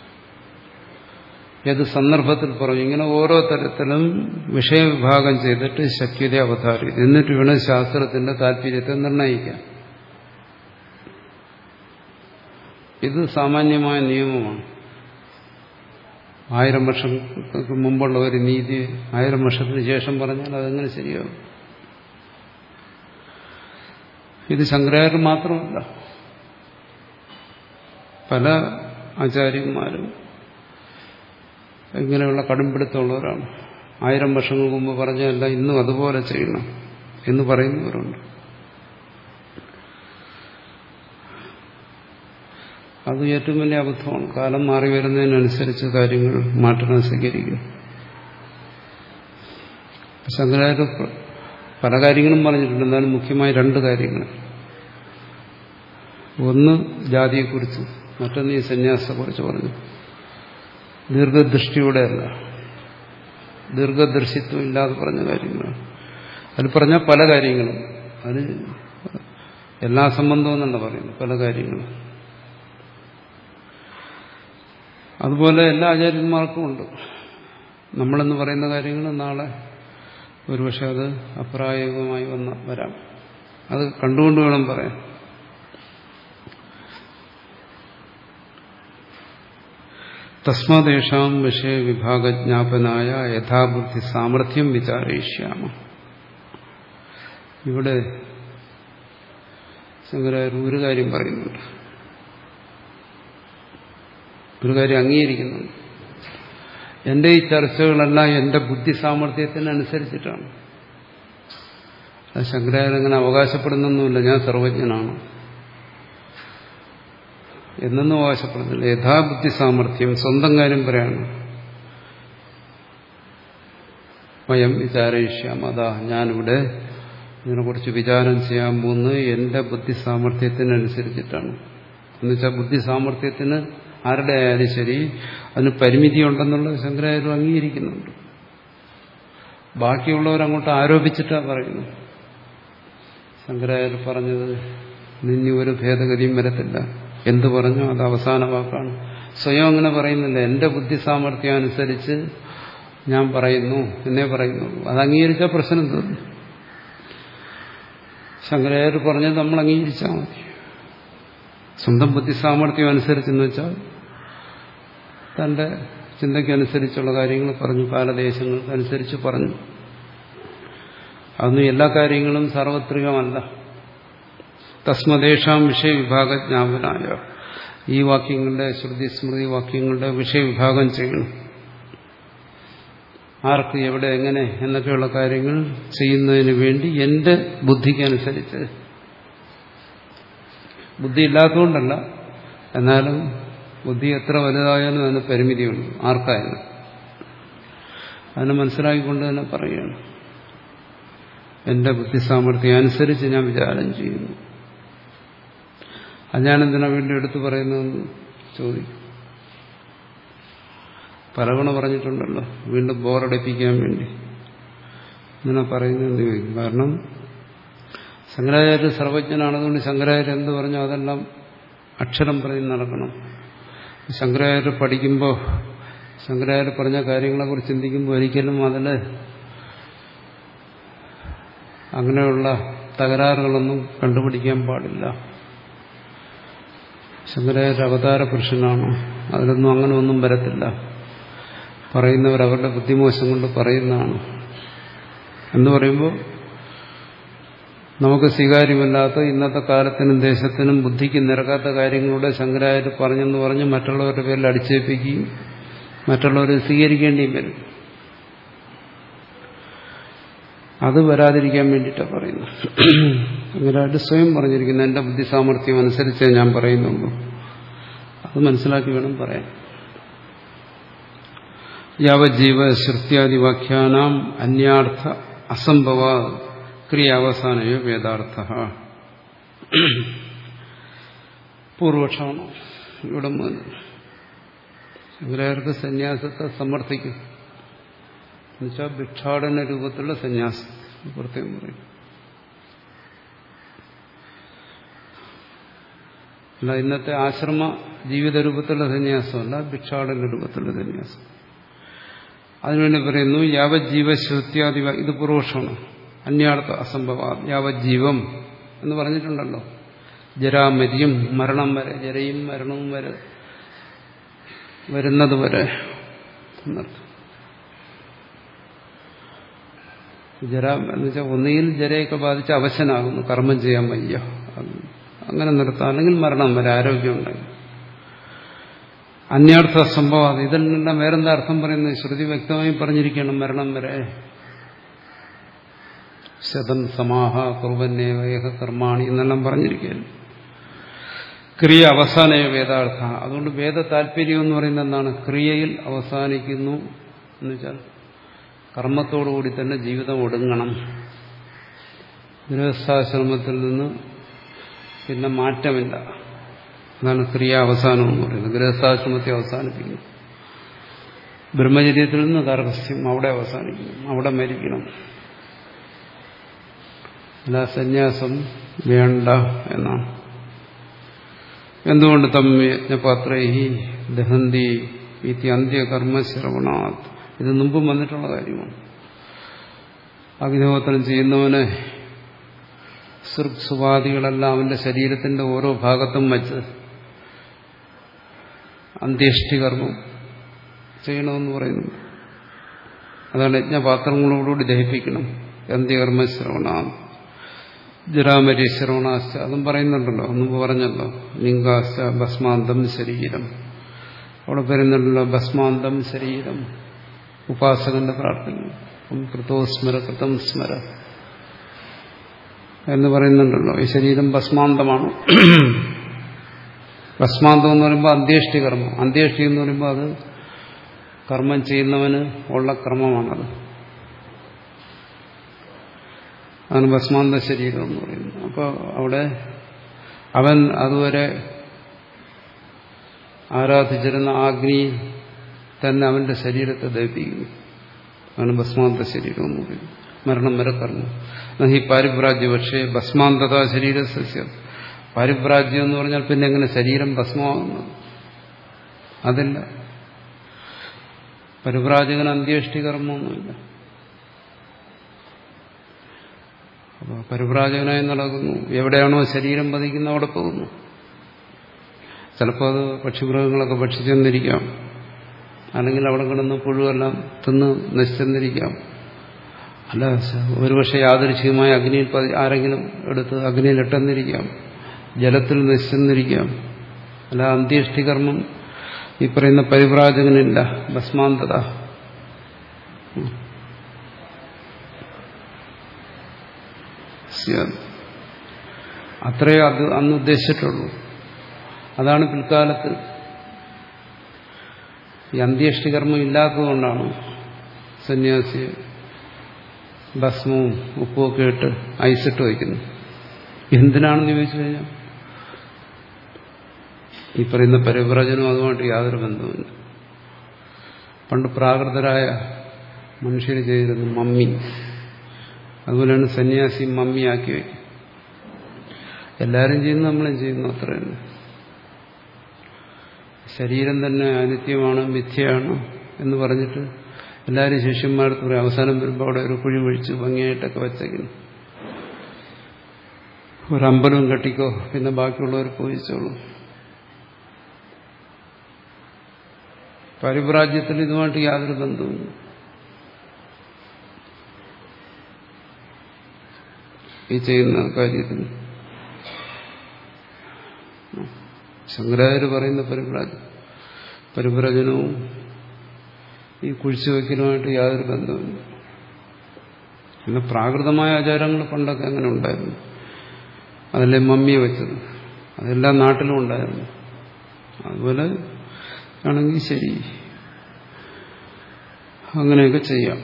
ഏത് സന്ദർഭത്തിൽ പറഞ്ഞു, ഇങ്ങനെ ഓരോ തരത്തിലും വിഷയവിഭാഗം ചെയ്തിട്ട് ശക്യത അവതാരിക്കും. എന്നിട്ട് വേണം ശാസ്ത്രത്തിന്റെ താല്പര്യത്തെ നിർണ്ണയിക്കാൻ. ഇത് സാമാന്യമായ നിയമമാണ്. ആയിരം വർഷങ്ങൾക്ക് മുമ്പുള്ള ഒരു നീതി ആയിരം വർഷത്തിന് ശേഷം പറഞ്ഞാൽ അതെങ്ങനെ ശരിയാകും? ഇത് ശങ്കരാചാര്യർ മാത്രമല്ല, പല ആചാര്യന്മാരും ഇങ്ങനെയുള്ള കടുംപിടുത്തമുള്ളവരാണ്. ആയിരം വർഷങ്ങൾക്ക് മുമ്പ് പറഞ്ഞല്ല ഇന്നും അതുപോലെ ചെയ്യണം എന്ന് പറയുന്നവരുണ്ട്. അത് ഏറ്റവും വലിയ അബദ്ധമാണ്. കാലം മാറി വരുന്നതിനനുസരിച്ച് കാര്യങ്ങൾ മാറ്റണം, സ്വീകരിക്കും. ശങ്കരാചാര്യർ പല കാര്യങ്ങളും പറഞ്ഞിട്ടുണ്ട്. എന്നാലും മുഖ്യമായി രണ്ട് കാര്യങ്ങൾ. ഒന്ന് ജാതിയെക്കുറിച്ച്, മറ്റൊന്ന് ഈ സന്യാസത്തെക്കുറിച്ച് പറഞ്ഞു. ദീർഘദൃഷ്ടിയുടെ അല്ല, ദീർഘദർശിത്വം ഇല്ലാതെ പറഞ്ഞ കാര്യങ്ങളാണ്. അതിൽ പറഞ്ഞ പല കാര്യങ്ങളും, അത് എല്ലാ സംബന്ധവും എന്നല്ല പറയുന്നു, പല കാര്യങ്ങളും. അതുപോലെ എല്ലാ ആചാര്യന്മാർക്കും ഉണ്ട്. നമ്മളെന്ന് പറയുന്ന കാര്യങ്ങൾ നാളെ ഒരുപക്ഷെ അത് അപ്രായോഗികമായി വന്ന വരാം. അത് കണ്ടുകൊണ്ട് വേണം പറയാൻ. തസ്മാദേഷാം വിഷയവിഭാഗജ്ഞാപനായ യഥാബുദ്ധി സാമർഥ്യം വിചാരയിഷ്യാമ. ഇവിടെ ശങ്കരാചാര്യർ ഒരു കാര്യം പറയുന്നുണ്ട്, ഒരു കാര്യം അംഗീകരിക്കുന്നുണ്ട്. എന്റെ ഈ ചർച്ചകളെല്ലാം എന്റെ ബുദ്ധി സാമർഥ്യത്തിനനുസരിച്ചിട്ടാണ്. അത് ശങ്കരാചാര്യർ അങ്ങനെ അവകാശപ്പെടുന്നൊന്നുമില്ല ഞാൻ സർവജ്ഞനാണ് എന്നൊന്നും അവകാശപ്പെടുന്നില്ല. യഥാബുദ്ധി സാമർഥ്യം, സ്വന്തം കാര്യം പറയാണ്. വയം വിചാരയിഷ്യാം, അതാ ഞാനിവിടെ ഇതിനെക്കുറിച്ച് വിചാരം ചെയ്യാൻ പോകുന്നത് എന്റെ ബുദ്ധി സാമർഥ്യത്തിനനുസരിച്ചിട്ടാണ്. എന്നുവെച്ചാൽ ബുദ്ധി സാമർഥ്യത്തിന് ആരുടെ ആയാലും ശരി അതിന് പരിമിതിയുണ്ടെന്നുള്ളത് ശങ്കരാചാര്യർ അംഗീകരിക്കുന്നുണ്ട്. ബാക്കിയുള്ളവരങ്ങോട്ട് ആരോപിച്ചിട്ടാണ് പറയുന്നത്. ശങ്കരാചാര്യർ പറഞ്ഞത് നിന്നി ഒരു ഭേദഗതിയും വരത്തില്ല, എന്തു പറഞ്ഞോ അത് അവസാന വാക്കാണ്. സ്വയം അങ്ങനെ പറയുന്നില്ല, എന്റെ ബുദ്ധി സാമർഥ്യം അനുസരിച്ച് ഞാൻ പറയുന്നു എന്നേ പറയുന്നുള്ളൂ. അത് അംഗീകരിച്ച പ്രശ്നം തീർന്നു. ശങ്കരാചാര്യർ പറഞ്ഞത് നമ്മൾ അംഗീകരിച്ചാൽ മതി. സ്വന്തം ബുദ്ധി സാമർഥ്യം അനുസരിച്ചെന്ന് വെച്ചാൽ തന്റെ ചിന്തയ്ക്കനുസരിച്ചുള്ള കാര്യങ്ങൾ പറഞ്ഞു, കാലദേശങ്ങൾക്ക് അനുസരിച്ച് പറഞ്ഞു. അതൊന്നും എല്ലാ കാര്യങ്ങളും സാർവത്രികമല്ല. തസ്മദേശാം വിഷയവിഭാഗജ്ഞാപനായ, ഈ വാക്യങ്ങളുടെ ശ്രുതി സ്മൃതി വാക്യങ്ങളുടെ വിഷയവിഭാഗം ചെയ്യണം. ആർക്ക് എവിടെ എങ്ങനെ എന്നൊക്കെയുള്ള കാര്യങ്ങൾ ചെയ്യുന്നതിന് വേണ്ടി എന്റെ ബുദ്ധിക്കനുസരിച്ച്, ബുദ്ധി ഇല്ലാത്തതുകൊണ്ടല്ല, എന്നാലും ബുദ്ധി എത്ര വലുതായാലും അതിന് പരിമിതിയുണ്ട്, ആർക്കായാലും. അതിനെ മനസ്സിലാക്കിക്കൊണ്ട് തന്നെ പറയുകയാണ്, എന്റെ ബുദ്ധി സാമർഥ്യം അനുസരിച്ച് ഞാൻ വിചാരം ചെയ്യുന്നു. അത് ഞാനെന്തിനാ വീണ്ടും എടുത്തു പറയുന്നതെന്ന് ചോദിക്കും. പലവണ പറഞ്ഞിട്ടുണ്ടല്ലോ, വീണ്ടും ബോറടിപ്പിക്കാൻ വേണ്ടി ഇങ്ങനെ പറയുന്നതെന്ന് ചോദിക്കും. കാരണം ശങ്കരാചാര്യ സർവജ്ഞനാണതുകൊണ്ട് ശങ്കരാചാര്യ എന്ത് പറഞ്ഞോ അതെല്ലാം അക്ഷരം പറഞ്ഞ് നടക്കണം. ശങ്കരാചാര്യ പഠിക്കുമ്പോൾ ശങ്കരാചാര്യ പറഞ്ഞ കാര്യങ്ങളെക്കുറിച്ച് ചിന്തിക്കുമ്പോൾ ഒരിക്കലും അതിൽ അങ്ങനെയുള്ള തകരാറുകളൊന്നും കണ്ടുപിടിക്കാൻ പാടില്ല. ശങ്കരാചാര്യ അവതാര പുരുഷനാണ്, അതിലൊന്നും അങ്ങനെ ഒന്നും വരത്തില്ല. പറയുന്നവർ അവരുടെ ബുദ്ധിമോശം കൊണ്ട് പറയുന്നതാണ് എന്ന് പറയുമ്പോൾ നമുക്ക് സ്വീകാര്യമല്ലാത്ത, ഇന്നത്തെ കാലത്തിനും ദേശത്തിനും ബുദ്ധിക്ക് നിരക്കാത്ത കാര്യങ്ങളുടെ ശങ്കരാചാര്യ പറഞ്ഞെന്ന് പറഞ്ഞ് മറ്റുള്ളവരുടെ പേരിൽ അടിച്ചേൽപ്പിക്കുകയും മറ്റുള്ളവരെ സ്വീകരിക്കേണ്ടിയും വരും. അത് വരാതിരിക്കാൻ വേണ്ടിയിട്ടാണ് പറയുന്നത്. ശങ്കരാചാര്യ സ്വയം പറഞ്ഞിരിക്കുന്നത് എന്റെ ബുദ്ധി സാമർഥ്യം അനുസരിച്ചേ ഞാൻ പറയുന്നുള്ളൂ. അത് മനസ്സിലാക്കി വേണം പറയാൻ. യാവജ്ജീവ ശ്രുത്യാദി വാക്യാനാം അന്യാർത്ഥ അസംഭവ ക്രിയാവസാനയോ വേദാർത്ഥ. പൂർവപക്ഷമാണ് ഇവിടെ മുതൽ. ശങ്കരാചാര്യർക്ക് സന്യാസത്തെ സമർത്ഥിക്കും എന്നുവെച്ചാൽ ഭിക്ഷാടന രൂപത്തിലുള്ള സന്യാസം പ്രത്യേകം പറയും. അല്ല ഇന്നത്തെ ആശ്രമ ജീവിത രൂപത്തിലുള്ള സന്യാസമല്ല, ഭിക്ഷാടന രൂപത്തിലുള്ള സന്യാസം. അതിനുവേണ്ടി പറയുന്നു യാവജ്ജീവശ്രുത്യാദി, ഇത് പൂർവപക്ഷമാണ്. അന്യാർത്ഥ അസംഭവ യാവജ്ജീവം എന്ന് പറഞ്ഞിട്ടുണ്ടല്ലോ, ജരാമരിയും മരണം വരെ, ജരയും മരണവും വരെ വരുന്നത് വരെ എന്നർത്ഥം. ജര എന്ന് വെച്ചാൽ ഒന്നുകിൽ ജരയൊക്കെ ബാധിച്ച് അവശനാകുന്നു, കർമ്മം ചെയ്യാൻ വയ്യ, അങ്ങനെ നിർത്താം. അല്ലെങ്കിൽ മരണം വരെ, ആരോഗ്യമുണ്ടെങ്കിൽ. അന്യാർത്ഥ സംഭവം, ഇതിൽ നിന്നെല്ലാം വേറെന്താ അർത്ഥം പറയുന്നത്? ശ്രുതി വ്യക്തമായി പറഞ്ഞിരിക്കണം, മരണം വരെ. ശതം സമാഹ കുർവന്നേവ കർമാണി എന്നെല്ലാം പറഞ്ഞിരിക്കുകയാണ്. ക്രിയ അവസാനയ വേദാർത്ഥ. അതുകൊണ്ട് വേദ താല്പര്യം എന്ന് പറയുന്നത് എന്താണ്? ക്രിയയിൽ അവസാനിക്കുന്നു എന്ന് വെച്ചാൽ കർമ്മത്തോടുകൂടി തന്നെ ജീവിതം ഒടുങ്ങണം. ഗൃഹസ്ഥാശ്രമത്തിൽ നിന്ന് പിന്നെ മാറ്റമില്ല. അതാണ് ക്രിയ അവസാനം എന്ന് പറയുന്നത്. ഗൃഹസ്ഥാശ്രമത്തെ അവസാനിപ്പിക്കുന്നു. ബ്രഹ്മചര്യത്തിൽ നിന്ന് ഗാർഹസ്ഥ്യം, അവിടെ അവസാനിക്കുന്നു, അവിടെ മരിക്കണം. അല്ല സന്യാസം വേണ്ട എന്നാണ്. എന്തുകൊണ്ട് തം യജ്ഞപാത്രൈഹി ദഹന്തി ഇതി അന്ത്യകർമ്മശ്രവണാത്. ഇത് മുമ്പും വന്നിട്ടുള്ള കാര്യമാണ്. അഗ്നിഹോത്രം ചെയ്യുന്നവനെ സുവാദികളെല്ലാം അവന്റെ ശരീരത്തിന്റെ ഓരോ ഭാഗത്തും വച്ച് അന്ത്യേഷ്ടികർമ്മം ചെയ്യണമെന്ന് പറയുന്നു. അതാണ് യജ്ഞപാത്രങ്ങളോടുകൂടി ദഹിപ്പിക്കണം. അന്ത്യകർമ്മശ്രവണ ജരാമരി ശ്രവണാശ്ച, അതും പറയുന്നുണ്ടല്ലോ, മുമ്പ് പറഞ്ഞല്ലോ. ലിംഗാശ്ച ഭസ്മാന്തം ശരീരം, അവിടെ പറയുന്നുണ്ടല്ലോ ഭസ്മാന്തം ശരീരം. ഉപാസകന്റെ പ്രാർത്ഥന കൃതോ സ്മര കൃതം സ്മര എന്ന് പറയുന്നുണ്ടല്ലോ. ഈ ശരീരം ഭസ്മാന്തമാണ്. ഭസ്മാന്തം എന്ന് പറയുമ്പോൾ അന്ത്യേഷ്ടി കർമ്മം. അന്ത്യേഷ്ടി എന്ന് പറയുമ്പോൾ അത് കർമ്മം ചെയ്യുന്നവന് ഉള്ള കർമ്മമാണത്. അതാണ് ഭസ്മാന്ത ശരീരം എന്ന് പറയുന്നത്. അപ്പോൾ അവിടെ അവൻ അതുവരെ ആരാധിച്ചിരുന്ന അഗ്നി തന്നെ അവന്റെ ശരീരത്തെ ദഹിപ്പിക്കുന്നു. അതാണ് ഭസ്മാന്ത ശരീരം എന്ന് പറയുന്നത്. മരണം വരെ കർമ്മം. ഈ പാരിഭ്രാജ്യ പക്ഷേ ഭസ്മാന്തത ശരീര സസ്യം. പാരിഭ്രാജ്യം എന്ന് പറഞ്ഞാൽ പിന്നെ എങ്ങനെ ശരീരം ഭസ്മമാകുന്നത്? അതില്ല. പരിഭ്രാജകന് അന്ത്യേഷ്ടി കർമ്മമൊന്നുമില്ല. അപ്പോൾ പരിവ്രാജകനായി നടക്കുന്നു. എവിടെയാണോ ശരീരം പതിക്കുന്നത് അവിടെ പോകുന്നു. ചിലപ്പോൾ അത് പക്ഷിമൃഗങ്ങളൊക്കെ ഭക്ഷിച്ചെന്നിരിക്കാം, അല്ലെങ്കിൽ അവിടെ കിടന്ന് പുഴുവെല്ലാം തിന്ന് നശിച്ചെന്നിരിക്കാം. അല്ല, ഒരുപക്ഷെ യാദൃശ്ചികമായ അഗ്നിയിൽ ആരെങ്കിലും എടുത്ത് അഗ്നിയിലിട്ടെന്നിരിക്കാം, ജലത്തിൽ നശിച്ചെന്നിരിക്കാം. അല്ല, അന്ത്യേഷ്ടികർമ്മം ഈ പറയുന്ന പരിവ്രാജകനില്ല, ഭസ്മാന്തത. അത്രയേ അത് അന്ന് ഉദ്ദേശിച്ചിട്ടുള്ളൂ. അതാണ് പിൽക്കാലത്ത് ഈ അന്ത്യേഷ്ടികർമ്മം ഇല്ലാത്തതുകൊണ്ടാണ് സന്യാസി ഭസ്മവും ഉപ്പുമൊക്കെ ഇട്ട് ഐസിട്ട് വയ്ക്കുന്നത്. എന്തിനാണെന്ന് ചോദിച്ചു കഴിഞ്ഞാൽ ഈ പറയുന്ന പരിവ്രജനവും അതുമായിട്ട് യാതൊരു ബന്ധവുമില്ല. പണ്ട് പ്രാകൃതരായ മനുഷ്യർ ചെയ്തിരുന്നു മമ്മി. അതുപോലെയാണ് സന്യാസി മമ്മിയാക്കി വയ്ക്കും. എല്ലാവരും ചെയ്യുന്നു, നമ്മളും ചെയ്യുന്നു, അത്ര തന്നെ. ശരീരം തന്നെ അനിത്യമാണ്, മിഥ്യയാണ് എന്ന് പറഞ്ഞിട്ട് എല്ലാവരും ശിഷ്യന്മാർക്ക് പറയും. അവസാനം വരുമ്പോൾ അവിടെ ഒരു കുഴി ഒഴിച്ച് ഭംഗിയായിട്ടൊക്കെ വച്ചേക്കുന്നു. ഒരമ്പലവും കെട്ടിക്കോ, പിന്നെ ബാക്കിയുള്ളവർ പോയിച്ചോളൂ. പരിവ്രാജ്യത്തിൽ ഇതുമായിട്ട് യാതൊരു ബന്ധവുമില്ല. ഈ ചെയ്യുന്ന കാര്യത്തിൽ ശങ്കരാചാര്യ പറയുന്ന പരിവ്രാജ പരിവ്രജനവും ഈ കുഴിച്ചുവെക്കലുമായിട്ട് യാതൊരു ബന്ധവുമില്ല. പിന്നെ പ്രാകൃതമായ ആചാരങ്ങൾ പണ്ടൊക്കെ അങ്ങനെ ഉണ്ടായിരുന്നു. അതല്ലേ മമ്മിയെ വെച്ചത്, അതെല്ലാ നാട്ടിലും ഉണ്ടായിരുന്നു. അതുപോലെ ആണെങ്കിൽ ശരി, അങ്ങനെയൊക്കെ ചെയ്യാം.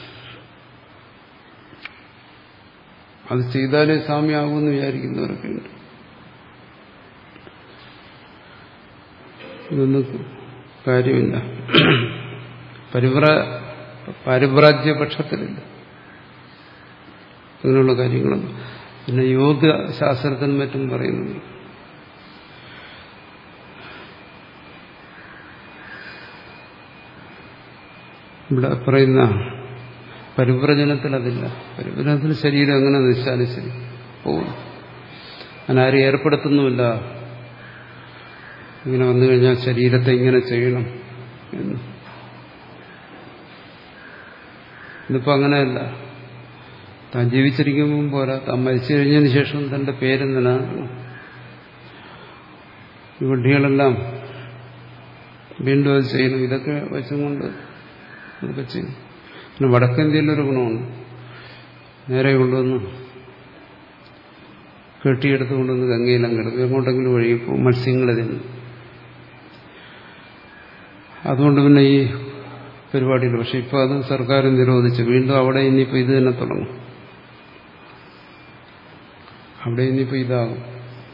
അത് ചെയ്താലേ സാമ്യമാകുമെന്ന് വിചാരിക്കുന്നവരൊക്കെ ഉണ്ട്. ഇതൊന്നും കാര്യമില്ല. പരിവ്ര പരിവ്രാജ്യപക്ഷത്തിലില്ല അങ്ങനെയുള്ള കാര്യങ്ങളൊന്നും. പിന്നെ യോഗശാസ്ത്രത്തിനും മറ്റും പറയുന്നുണ്ട്. ഇവിടെ പറയുന്ന പരിവ്രജനത്തിൽ അതില്ല. പരിവ്രജനത്തിൽ ശരീരം എങ്ങനെ നശിച്ചാലും ശരി പോകും. അതിനാരും ഏർപ്പെടുത്തുന്നുമില്ല. ഇങ്ങനെ വന്നു കഴിഞ്ഞാൽ ശരീരത്തെ ഇങ്ങനെ ചെയ്യണം എന്ന്. ഇതിപ്പോ അങ്ങനെയല്ല. താൻ ജീവിച്ചിരിക്കുമ്പോൾ പോരാ, താൻ മരിച്ചു കഴിഞ്ഞതിന് ശേഷം തന്റെ പേരെന്തിനാണ്? ഈ വിഡ്ഢികളെല്ലാം വീണ്ടും അത് ചെയ്യണം. ഇതൊക്കെ വെച്ചുകൊണ്ട് ഇതൊക്കെ ചെയ്യും. പിന്നെ വടക്കേന്ത്യയിലൊരു ഗുണമുണ്ട്. നേരെ കൊണ്ടുവന്ന് കെട്ടിയെടുത്ത് കൊണ്ടുവന്ന് ഗംഗയിലും കിടക്കും, എങ്ങോട്ടെങ്കിലും ഒഴുകിപ്പോവും, മത്സ്യങ്ങളെ തിന്നും. അതുകൊണ്ട് പിന്നെ ഈ പരിപാടിയില്ല. പക്ഷെ ഇപ്പൊ അത് സർക്കാർ നിരോധിച്ചു. വീണ്ടും അവിടെ ഇനിയിപ്പോൾ ഇത് തന്നെ തുടങ്ങും. അവിടെ ഇനിയിപ്പോൾ ഇതാകും.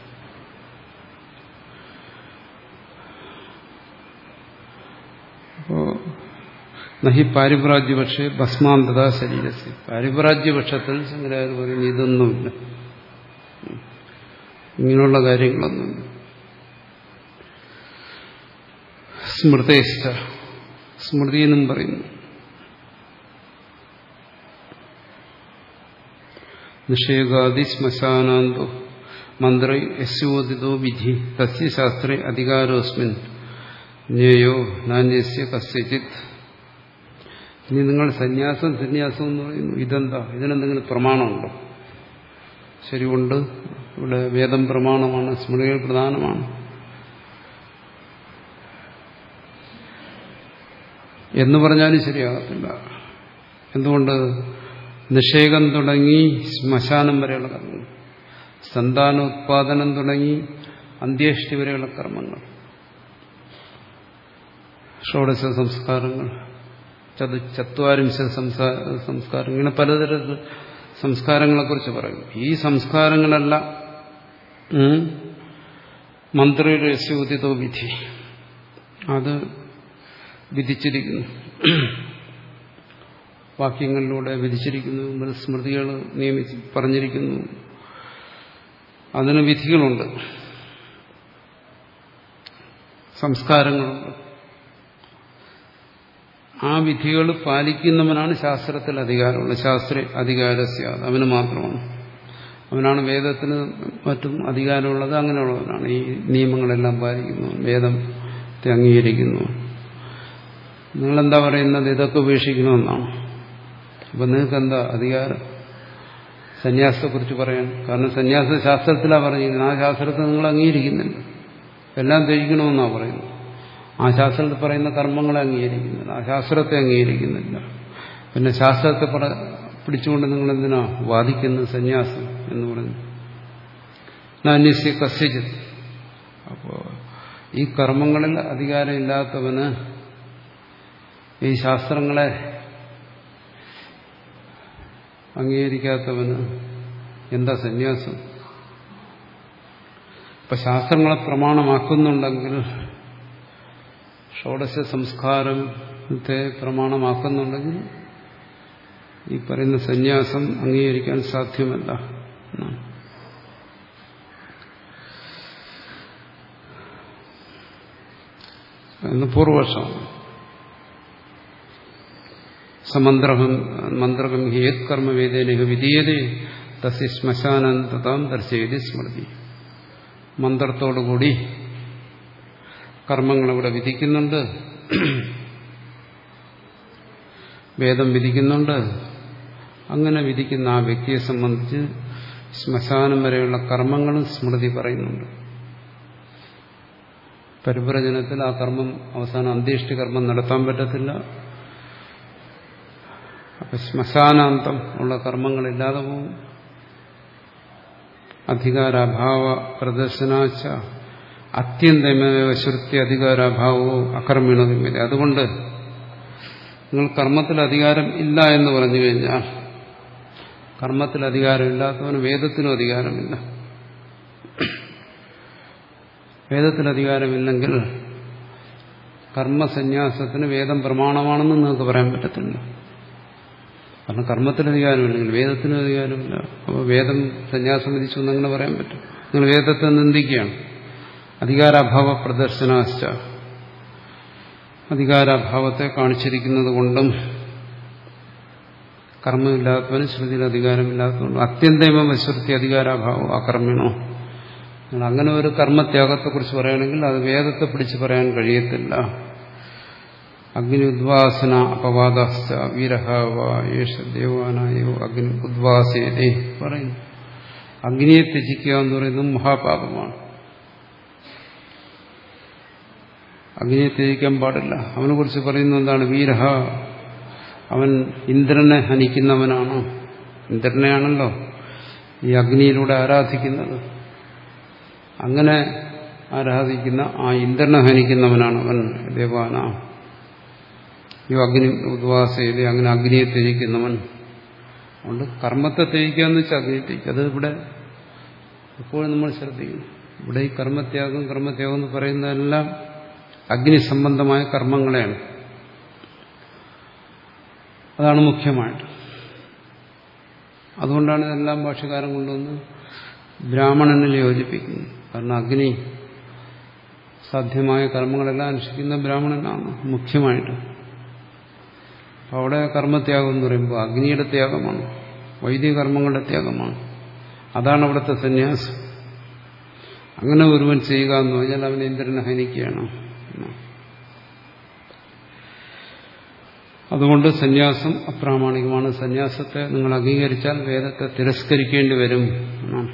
അപ്പോ നഹി പാരിപ്രാജ്യപക്ഷേ ഭസ്മാന്തത ശരീരസ്. പാരിപ്രാജ്യപക്ഷത്തിൽ ശങ്കരാചാര്യ പറയുന്നത് ഇതൊന്നുമില്ല, ഇങ്ങനെയുള്ള കാര്യങ്ങളൊന്നുമില്ല. സ്മൃതേഷ്ട, സ്മൃതി എന്നും പറയുന്നു. നിഷേകാദി ശ്മശാനാന്തോ മന്ത്ര യശോദിതോ വിധി തസ്യ ശാസ്ത്രേ അധികാരോസ്മിൻ ജ്ഞേയോ നാന്യസ്യ കസ്യചിത്. ഇനി നിങ്ങൾ സന്യാസം സന്യാസം എന്ന് പറയുന്നു, ഇതെന്താ? ഇതിനെന്തെങ്കിലും പ്രമാണമുണ്ടോ? ശരിയുണ്ട്, ഇവിടെ വേദം പ്രമാണമാണ്, സ്മൃതികൾ പ്രധാനമാണ് എന്ന് പറഞ്ഞാലും ശരിയാകത്തില്ല. എന്തുകൊണ്ട്? നിഷേകം തുടങ്ങി ശ്മശാനം വരെയുള്ള കർമ്മങ്ങൾ, സന്താനോത്പാദനം തുടങ്ങി അന്ത്യേഷ്ടി വരെയുള്ള കർമ്മങ്ങൾ, ഷോഡശ സംസ്കാരങ്ങൾ, ചതു ചത്വാരിംശ സംസ്കാരം, ഇങ്ങനെ പലതരത്തിൽ സംസ്കാരങ്ങളെക്കുറിച്ച് പറയും. ഈ സംസ്കാരങ്ങളെല്ലാം മന്ത്രരസ്യോദിതോ വിധി, അത് വിധിച്ചിരിക്കുന്നു, വാക്യങ്ങളിലൂടെ വിധിച്ചിരിക്കുന്നു, സ്മൃതികൾ നിയമിച്ച് പറഞ്ഞിരിക്കുന്നു. അതിന് വിധികളുണ്ട്, സംസ്കാരങ്ങളുണ്ട്. ആ വിധികൾ പാലിക്കുന്നവനാണ് ശാസ്ത്രത്തിൽ അധികാരമുള്ളത്. ശാസ്ത്ര അധികാരസ്യ, അവന് മാത്രമാണ്. അവനാണ് വേദത്തിന് മറ്റും അധികാരമുള്ളത്, അങ്ങനെയുള്ളവനാണ്. ഈ നിയമങ്ങളെല്ലാം പാലിക്കുന്നു, വേദത്തെ അംഗീകരിക്കുന്നു. നിങ്ങളെന്താ പറയുന്നത്? ഇതൊക്കെ ഉപേക്ഷിക്കണമെന്നാണ്. അപ്പം നിങ്ങൾക്ക് എന്താ അധികാരം സന്യാസത്തെക്കുറിച്ച് പറയാൻ? കാരണം സന്യാസ ശാസ്ത്രത്തിലാണ് പറഞ്ഞിരിക്കുന്നത്. ആ ശാസ്ത്രത്തെ നിങ്ങൾ അംഗീകരിക്കുന്നില്ല. എല്ലാം ത്യജിക്കണമെന്നാണ് പറയുന്നത്. ആ ശാസ്ത്രത്തിൽ പറയുന്ന കർമ്മങ്ങളെ അംഗീകരിക്കുന്നില്ല, ആ ശാസ്ത്രത്തെ അംഗീകരിക്കുന്നില്ല. പിന്നെ ശാസ്ത്രത്തെ പിടിച്ചുകൊണ്ട് നിങ്ങൾ എന്തിനാ വാദിക്കുന്നത് സന്യാസം എന്ന് പറഞ്ഞു? നാന്യസ്യ കസ്യചിത്. അപ്പോൾ ഈ കർമ്മങ്ങളിൽ അധികാരമില്ലാത്തവന്, ഈ ശാസ്ത്രങ്ങളെ അംഗീകരിക്കാത്തവന് എന്താ സന്യാസം? ഇപ്പൊ ശാസ്ത്രങ്ങളെ പ്രമാണമാക്കുന്നുണ്ടെങ്കിൽ, ഷോഡശ സംസ്കാരത്തെ പ്രമാണമാക്കുന്നുണ്ടെങ്കിൽ ഈ പറയുന്ന സന്യാസം അംഗീകരിക്കാൻ സാധ്യമല്ല എന്നാണ്. എന്ന് പൂർവപക്ഷം. സമന്ത്രകം മന്ത്രകം ഹി യത് കർമ്മവേദേന വിധീയതേ തസ്യ ശ്മശാനന്തതാം ദർശയതി സ്മൃതി. മന്ത്രത്തോടുകൂടി കർമ്മങ്ങളിവിടെ വിധിക്കുന്നുണ്ട്, വേദം വിധിക്കുന്നുണ്ട്. അങ്ങനെ വിധിക്കുന്ന ആ വ്യക്തിയെ സംബന്ധിച്ച് ശ്മശാനം വരെയുള്ള കർമ്മങ്ങളും സ്മൃതി പറയുന്നുണ്ട്. പരിവ്രജനത്തിൽ ആ കർമ്മം അവസാനം അന്ത്യേഷ്ടി കർമ്മം നടത്താൻ പറ്റത്തില്ല. അപ്പൊ ശ്മശാനാന്തം ഉള്ള കർമ്മങ്ങളില്ലാതെ പോകും. അധികാരാഭാവ പ്രദർശനാച്ച അത്യന്തമേവ ശ്രുതി അധികാരാഭാവവും അകർമ്മിണതും വരെ. അതുകൊണ്ട് നിങ്ങൾ കർമ്മത്തിൽ അധികാരം ഇല്ല എന്ന് പറഞ്ഞു കഴിഞ്ഞാൽ, കർമ്മത്തിൽ അധികാരമില്ലാത്തവന് വേദത്തിനും അധികാരമില്ല. വേദത്തിൽ അധികാരമില്ലെങ്കിൽ കർമ്മസന്യാസത്തിന് വേദം പ്രമാണമാണെന്ന് നിങ്ങൾക്ക് പറയാൻ പറ്റത്തില്ല. കാരണം കർമ്മത്തിന് അധികാരമില്ലെങ്കിൽ വേദത്തിനും അധികാരമില്ല. അപ്പോൾ വേദം സന്യാസം വിധിച്ചു എന്നങ്ങനെ പറയാൻ പറ്റും? നിങ്ങൾ വേദത്തെ നിന്ദിക്കുകയാണ്. അധികാരാഭാവ പ്രദർശനാശ്ച, അധികാരാഭാവത്തെ കാണിച്ചിരിക്കുന്നത് കൊണ്ടും കർമ്മമില്ലാത്തവന് ശ്രുതിയിൽ അധികാരമില്ലാത്തതുകൊണ്ടും അത്യന്തമ ശ്രുതി അധികാരാഭാവം അകർമ്മിണോ. നിങ്ങൾ അങ്ങനെ ഒരു കർമ്മത്യാഗത്തെക്കുറിച്ച് പറയുകയാണെങ്കിൽ അത് വേദത്തെ പിടിച്ച് പറയാൻ കഴിയത്തില്ല. അഗ്നി ഉദ്വാസന അപവാദാശ്ച വീരഹേഷ ദേവാനായോ അഗ്നി ഉദ്വാസേതേ പറയുന്നു. അഗ്നിയെ ത്യജിക്കുക എന്ന് പറയുന്നത് മഹാപാപമാണ്. അഗ്നിയെ ത്യജിക്കാൻ പാടില്ല. അവനെ കുറിച്ച് പറയുന്നത് എന്താണ്? വീരഹ, അവൻ ഇന്ദ്രനെ ഹനിക്കുന്നവനാണ്. ഇന്ദ്രനെയാണല്ലോ ഈ അഗ്നിയിലൂടെ ആരാധിക്കുന്നത്. അങ്ങനെ ആരാധിക്കുന്ന ആ ഇന്ദ്രനെ ഹനിക്കുന്നവനാണ് അവൻ. ദേവാന യോ അഗ്നി ഉദ്വാസയിലെ, അങ്ങനെ അഗ്നിയെ ത്യജിക്കുന്നവൻ. അതുകൊണ്ട് കർമ്മത്തെ ത്യജിക്കാന്ന് വെച്ചാൽ അഗ്നിയെ ത്യജിക്കുക. അത് ഇവിടെ എപ്പോഴും നമ്മൾ ശ്രദ്ധിക്കണം. ഇവിടെ ഈ കർമ്മത്യാഗം കർമ്മത്യാഗം എന്ന് പറയുന്നതെല്ലാം അഗ്നി സംബന്ധമായ കർമ്മങ്ങളെയാണ്. അതാണ് മുഖ്യമായിട്ട്. അതുകൊണ്ടാണ് ഇതെല്ലാം ഭാഷ്യകാരൻ കൊണ്ടുവന്ന് ബ്രാഹ്മണനിൽ യോജിപ്പിക്കുന്നത്. കാരണം അഗ്നി സാധ്യമായ കർമ്മങ്ങളെല്ലാം അനുഷ്ഠിക്കുന്ന ബ്രാഹ്മണനാണ് മുഖ്യമായിട്ട്. അവിടെ കർമ്മത്യാഗം എന്ന് പറയുമ്പോൾ അഗ്നിയുടെ ത്യാഗമാണ്, വൈദിക കർമ്മങ്ങളുടെ ത്യാഗമാണ്. അതാണ് അവിടുത്തെ സന്യാസം. അങ്ങനെ ഒരുവൻ ചെയ്യുക എന്ന് പറഞ്ഞാൽ അവൻ ഇന്ദ്രനെ ഹനിക്കുകയാണ്. അതുകൊണ്ട് സന്യാസം അപ്രാമാണികമാണ്. സന്യാസത്തെ നിങ്ങൾ അംഗീകരിച്ചാൽ വേദത്തെ തിരസ്കരിക്കേണ്ടി വരും എന്നാണ്.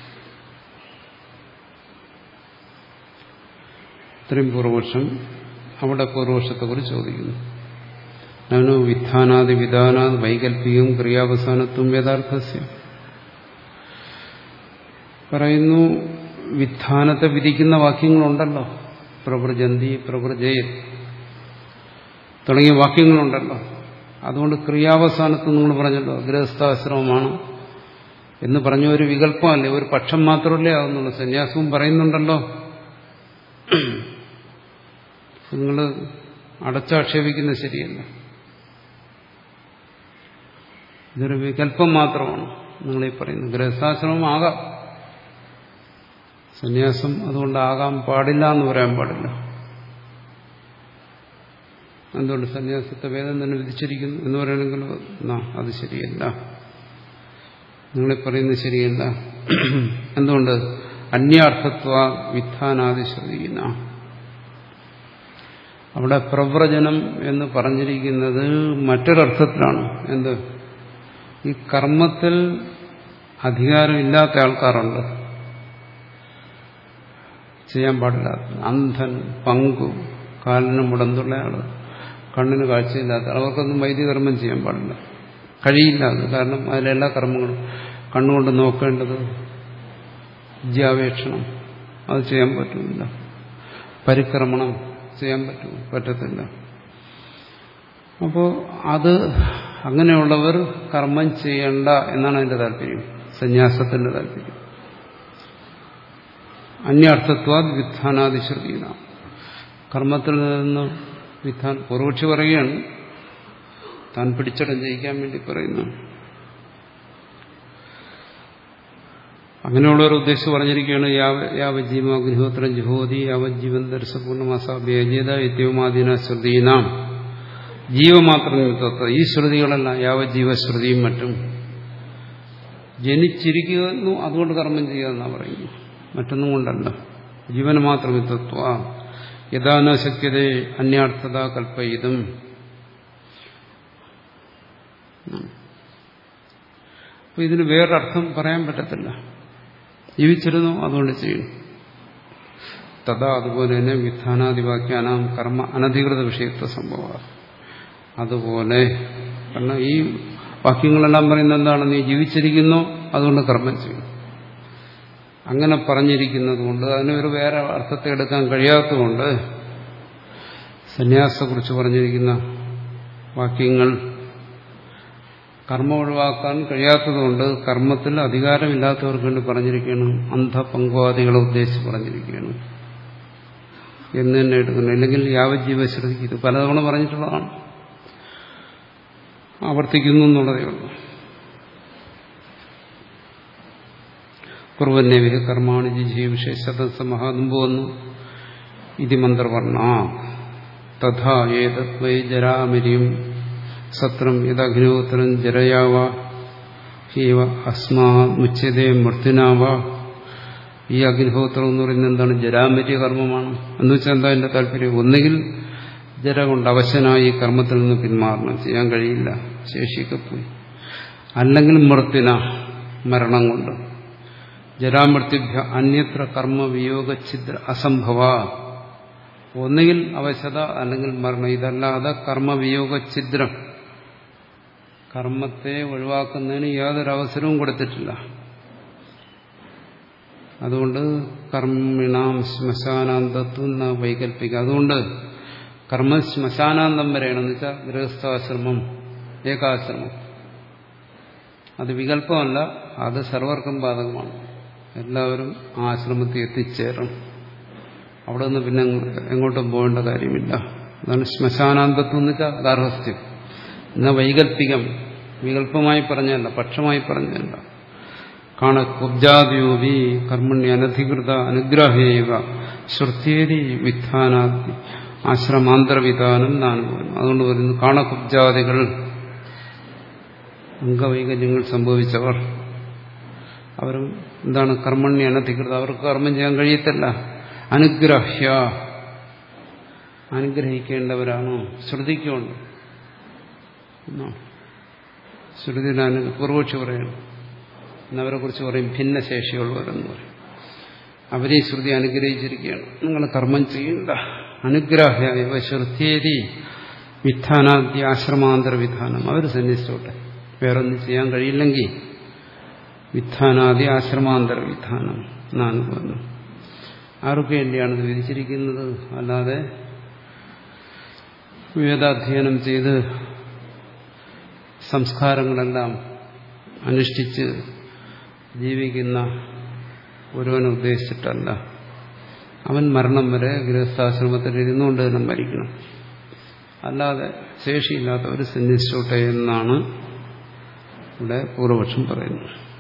ഇത്രയും പൂർവപക്ഷം. അവിടെ പൂർവപക്ഷത്തെക്കുറിച്ച് ചോദിക്കുന്നു. നനു വിധാനാദി വിധാനാദ് വൈകല്പികം ക്രിയാവസാനത്വം യഥാർത്ഥസ്യ. പറയുന്നു വിധാനത്തെ വിധിക്കുന്ന വാക്യങ്ങളുണ്ടല്ലോ, പ്രവൃജന്തി പ്രവൃജയ തുടങ്ങിയ വാക്യങ്ങളുണ്ടല്ലോ. അതുകൊണ്ട് ക്രിയാവസാനത്ത് നിങ്ങൾ പറഞ്ഞല്ലോ ഗൃഹസ്ഥാശ്രമമാണ് എന്ന് പറഞ്ഞ ഒരു വികല്പമല്ലേ, ഒരു പക്ഷം മാത്രമല്ലേ ആകുന്നുള്ളൂ. സന്യാസവും പറയുന്നുണ്ടല്ലോ. നിങ്ങൾ അടച്ചാക്ഷേപിക്കുന്നത് ശരിയല്ല. ഇതൊരു വികല്പം മാത്രമാണ് നിങ്ങളീ പറയുന്നത്. ഗൃഹസ്ഥാശ്രമം ആകാം, സന്യാസം അതുകൊണ്ടാകാൻ പാടില്ല എന്ന് പറയാൻ പാടില്ല. എന്തുകൊണ്ട്? സന്യാസത്തെ വേദം തന്നെ വിധിച്ചിരിക്കുന്നു എന്ന് പറയണമെങ്കിൽ അത് ശരിയല്ല. നിങ്ങളീ പറയുന്നത് ശരിയല്ല. എന്തുകൊണ്ട്? അന്യാർത്ഥത്വ വിധാനാദി ശ്രുതിന. അവിടെ പ്രവ്രജനം എന്ന് പറഞ്ഞിരിക്കുന്നത് മറ്റൊരർത്ഥത്തിലാണ്. എന്ത്? ഈ കർമ്മത്തിൽ അധികാരമില്ലാത്ത ആൾക്കാരുണ്ട്, ചെയ്യാൻ പാടില്ലാത്ത, അന്ധൻ, പങ്കു, കാലിന് മുടന്തുള്ള ആള്, കണ്ണിന് കാഴ്ചയില്ലാത്ത ആൾ, അവർക്കൊന്നും വൈദികർമ്മം ചെയ്യാൻ പാടില്ല, കഴിയില്ല. അത് കാരണം അതിലെല്ലാ കർമ്മങ്ങളും കണ്ണുകൊണ്ട് നോക്കേണ്ടത്, വിദ്യാവേഷണം അത് ചെയ്യാൻ പറ്റില്ല, പരിക്രമണം ചെയ്യാൻ പറ്റും പറ്റത്തില്ല. അപ്പോൾ അത് അങ്ങനെയുള്ളവർ കർമ്മം ചെയ്യണ്ട എന്നാണ് അതിന്റെ താല്പര്യം, സന്യാസത്തിന്റെ താല്പര്യം. അന്യാർത്ഥത്വ വിധാനാദിശ്രുതിന. കർമ്മത്തിൽ നിന്ന് വിധാൻ പൂർവക്ഷി പറയുകയാണ്, താൻ പിടിച്ചടം ജയിക്കാൻ വേണ്ടി പറയുന്നു. അങ്ങനെയുള്ളവർ ഉദ്ദേശിച്ച് പറഞ്ഞിരിക്കുകയാണ്, യാവജ്ജീവ അഗ്നിഹോത്രം ജുഹോതി യാവജ്ജീവൻ ദർശപൂർണ്ണമാസാഭ്യജീത യത്യവുമാദീന ശ്രുതീനാം. ജീവമാത്ര നിമിത്തത്വം. ഈ ശ്രുതികളെല്ലാം യാവജ്ജീവശ്രുതിയും മറ്റും ജനിച്ചിരിക്കുന്നു, അതുകൊണ്ട് കർമ്മം ചെയ്യുക എന്നാ പറയുന്നു, മറ്റൊന്നും കൊണ്ടല്ല. ജീവന മാത്രമിത്വ യഥാന ശക്യത അന്യാർത്ഥത കൽപ്പയിതും. അപ്പൊ ഇതിന് വേറൊരർത്ഥം പറയാൻ പറ്റത്തില്ല. ജീവിച്ചിരുന്നു, അതുകൊണ്ട് ചെയ്യുന്നു. തഥാ അതുപോലെ തന്നെ വിധാനാദിവാക്യാനാം കർമ്മ അനധികൃത വിഷയത്വ സംഭവ. അതുപോലെ കാരണം ഈ വാക്യങ്ങളെല്ലാം പറയുന്നത് എന്താണ്? നീ ജീവിച്ചിരിക്കുന്നു, അതുകൊണ്ട് കർമ്മം ചെയ്യും. അങ്ങനെ പറഞ്ഞിരിക്കുന്നത് കൊണ്ട് അതിന് ഒരു വേറെ അർത്ഥത്തെ എടുക്കാൻ കഴിയാത്തതുകൊണ്ട് സന്യാസത്തെക്കുറിച്ച് പറഞ്ഞിരിക്കുന്ന വാക്യങ്ങൾ കർമ്മം ഒഴിവാക്കാൻ കഴിയാത്തതുകൊണ്ട് കർമ്മത്തിൽ അധികാരമില്ലാത്തവർക്ക് വേണ്ടി പറഞ്ഞിരിക്കുകയാണ്, അന്ധപങ്കുവാദികളെ ഉദ്ദേശിച്ച് പറഞ്ഞിരിക്കുകയാണ് എന്ന് തന്നെ എടുക്കുന്നു. അല്ലെങ്കിൽ യാവജ്ജീവശ്രുതിക്ക് ഇത് പലതവണ പറഞ്ഞിട്ടുള്ളതാണ്, ആവർത്തിക്കുന്നു എന്നുള്ളതേ ഉള്ളൂ. കുർവന്നേവിഹ കർമാണി ജിജീവിഷേ ശതസമഹ മുമ്പ് വന്നു. ഇതി മന്ത്രവർണ്ണ തഥാ ഏതദ്വൈ ജരാമരിയും സത്രം യഥഗ്നിഹോത്രം ജരയാവ ഹീവ അസ്മാ മുച്ഛതേ മൃത്യുനാവ. ഈ അഗ്നിഹോത്രം എന്ന് പറയുന്നത് എന്താണ്? ജരാമര്യ കർമ്മമാണ്. എന്ന് വെച്ചാൽ എന്താ എന്റെ താല്പര്യം? ഒന്നുകിൽ ജര കൊണ്ട് അവശനായി ഈ കർമ്മത്തിൽ നിന്ന് പിന്മാറണം, ചെയ്യാൻ കഴിയില്ല, ശേഷിയൊക്കെ പോയി. അല്ലെങ്കിൽ മൃത്യുന, മരണം കൊണ്ട്. ജരാമൃത്യുഭ്യ അന്യത്ര കർമ്മവിയോഗഛിദ്ര അസംഭവ. ഒന്നുകിൽ അവശത അല്ലെങ്കിൽ മരണം. ഇതല്ലാതെ കർമ്മവിയോഗഛിദ്രം, കർമ്മത്തെ ഒഴിവാക്കുന്നതിന് യാതൊരവസരവും കൊടുത്തിട്ടില്ല. അതുകൊണ്ട് കർമ്മിണാം ശ്മശാനാന്തത്വം ന വൈകല്പിക. അതുകൊണ്ട് കർമ്മ ശ്മശാനാന്തം വരെയാണെന്ന് വെച്ചാൽ ഗൃഹസ്ഥാശ്രമം, ഏകാശ്രമം, അത് വികല്പമല്ല, അത് സർവർക്കും ബാധകമാണ്. എല്ലാവരും ആ ആശ്രമത്തിൽ എത്തിച്ചേരണം. അവിടെ നിന്ന് പിന്നെ എങ്ങോട്ടും പോകേണ്ട കാര്യമില്ല. അതാണ് ശ്മശാനാന്തത്വം എന്ന് വെച്ചാൽ ഗാർഹസ്ഥ്യം. എന്നാൽ വൈകല്പികം, വികല്പമായി പറഞ്ഞല്ല, പക്ഷമായി പറഞ്ഞല്ല. കാണ കുബ്ജാദ്യോപി കർമ്മണ്യ അനധികൃത അനുഗ്രഹേവ ശ്രുത്യേരി വിധാനാദി ആശ്രമാന്തരവിധാനം നാനുഭവം. അതുകൊണ്ട് പറയുന്നു, കാണകുബ്ജാദികൾ, അംഗവൈകല്യങ്ങൾ സംഭവിച്ചവർ, അവരും എന്താണ്? കർമ്മണ്യ അനധികൃത, അവർക്ക് കർമ്മം ചെയ്യാൻ കഴിയത്തില്ല. അനുഗ്രഹ്യ, അനുഗ്രഹിക്കേണ്ടവരാണോ? ശ്രുതിക്കുണ്ട്. ശ്രുതിയിലാണ് പൂർവക്ഷി പറയണം. എന്നവരെ കുറിച്ച് പറയും ഭിന്നശേഷിയുള്ളവരെന്ന് പറയും. അവരെ ശ്രുതി അനുഗ്രഹിച്ചിരിക്കുകയാണ്, നിങ്ങൾ കർമ്മം ചെയ്യണ്ട. അനുഗ്രഹ്യ ഇവ ശ്രുത്യേരി വിധാനാദ്യ ആശ്രമാന്തര വിധാനം. അവർ സന്യസിച്ചോട്ടെ, വേറൊന്നും ചെയ്യാൻ കഴിയില്ലെങ്കിൽ വിധാനാദി ആശ്രമാന്തര വിധാനം എന്നാണ് പറഞ്ഞു. ആർക്ക് വേണ്ടിയാണ് ഇത് വിധിച്ചിരിക്കുന്നത്? അല്ലാതെ വേദാധ്യയനം ചെയ്ത് സംസ്കാരങ്ങളെല്ലാം അനുഷ്ഠിച്ച് ജീവിക്കുന്ന ഒരുവനെ ഉദ്ദേശിച്ചിട്ടല്ല. അവൻ മരണം വരെ ഗൃഹസ്ഥാശ്രമത്തിൽ ഇരുന്നുകൊണ്ട് തന്നെ മരിക്കണം. അല്ലാതെ ശേഷിയില്ലാത്തവർ സന്യസിച്ചോട്ടെ എന്നാണ് ഇവിടെ പൂർവപക്ഷം പറയുന്നത്.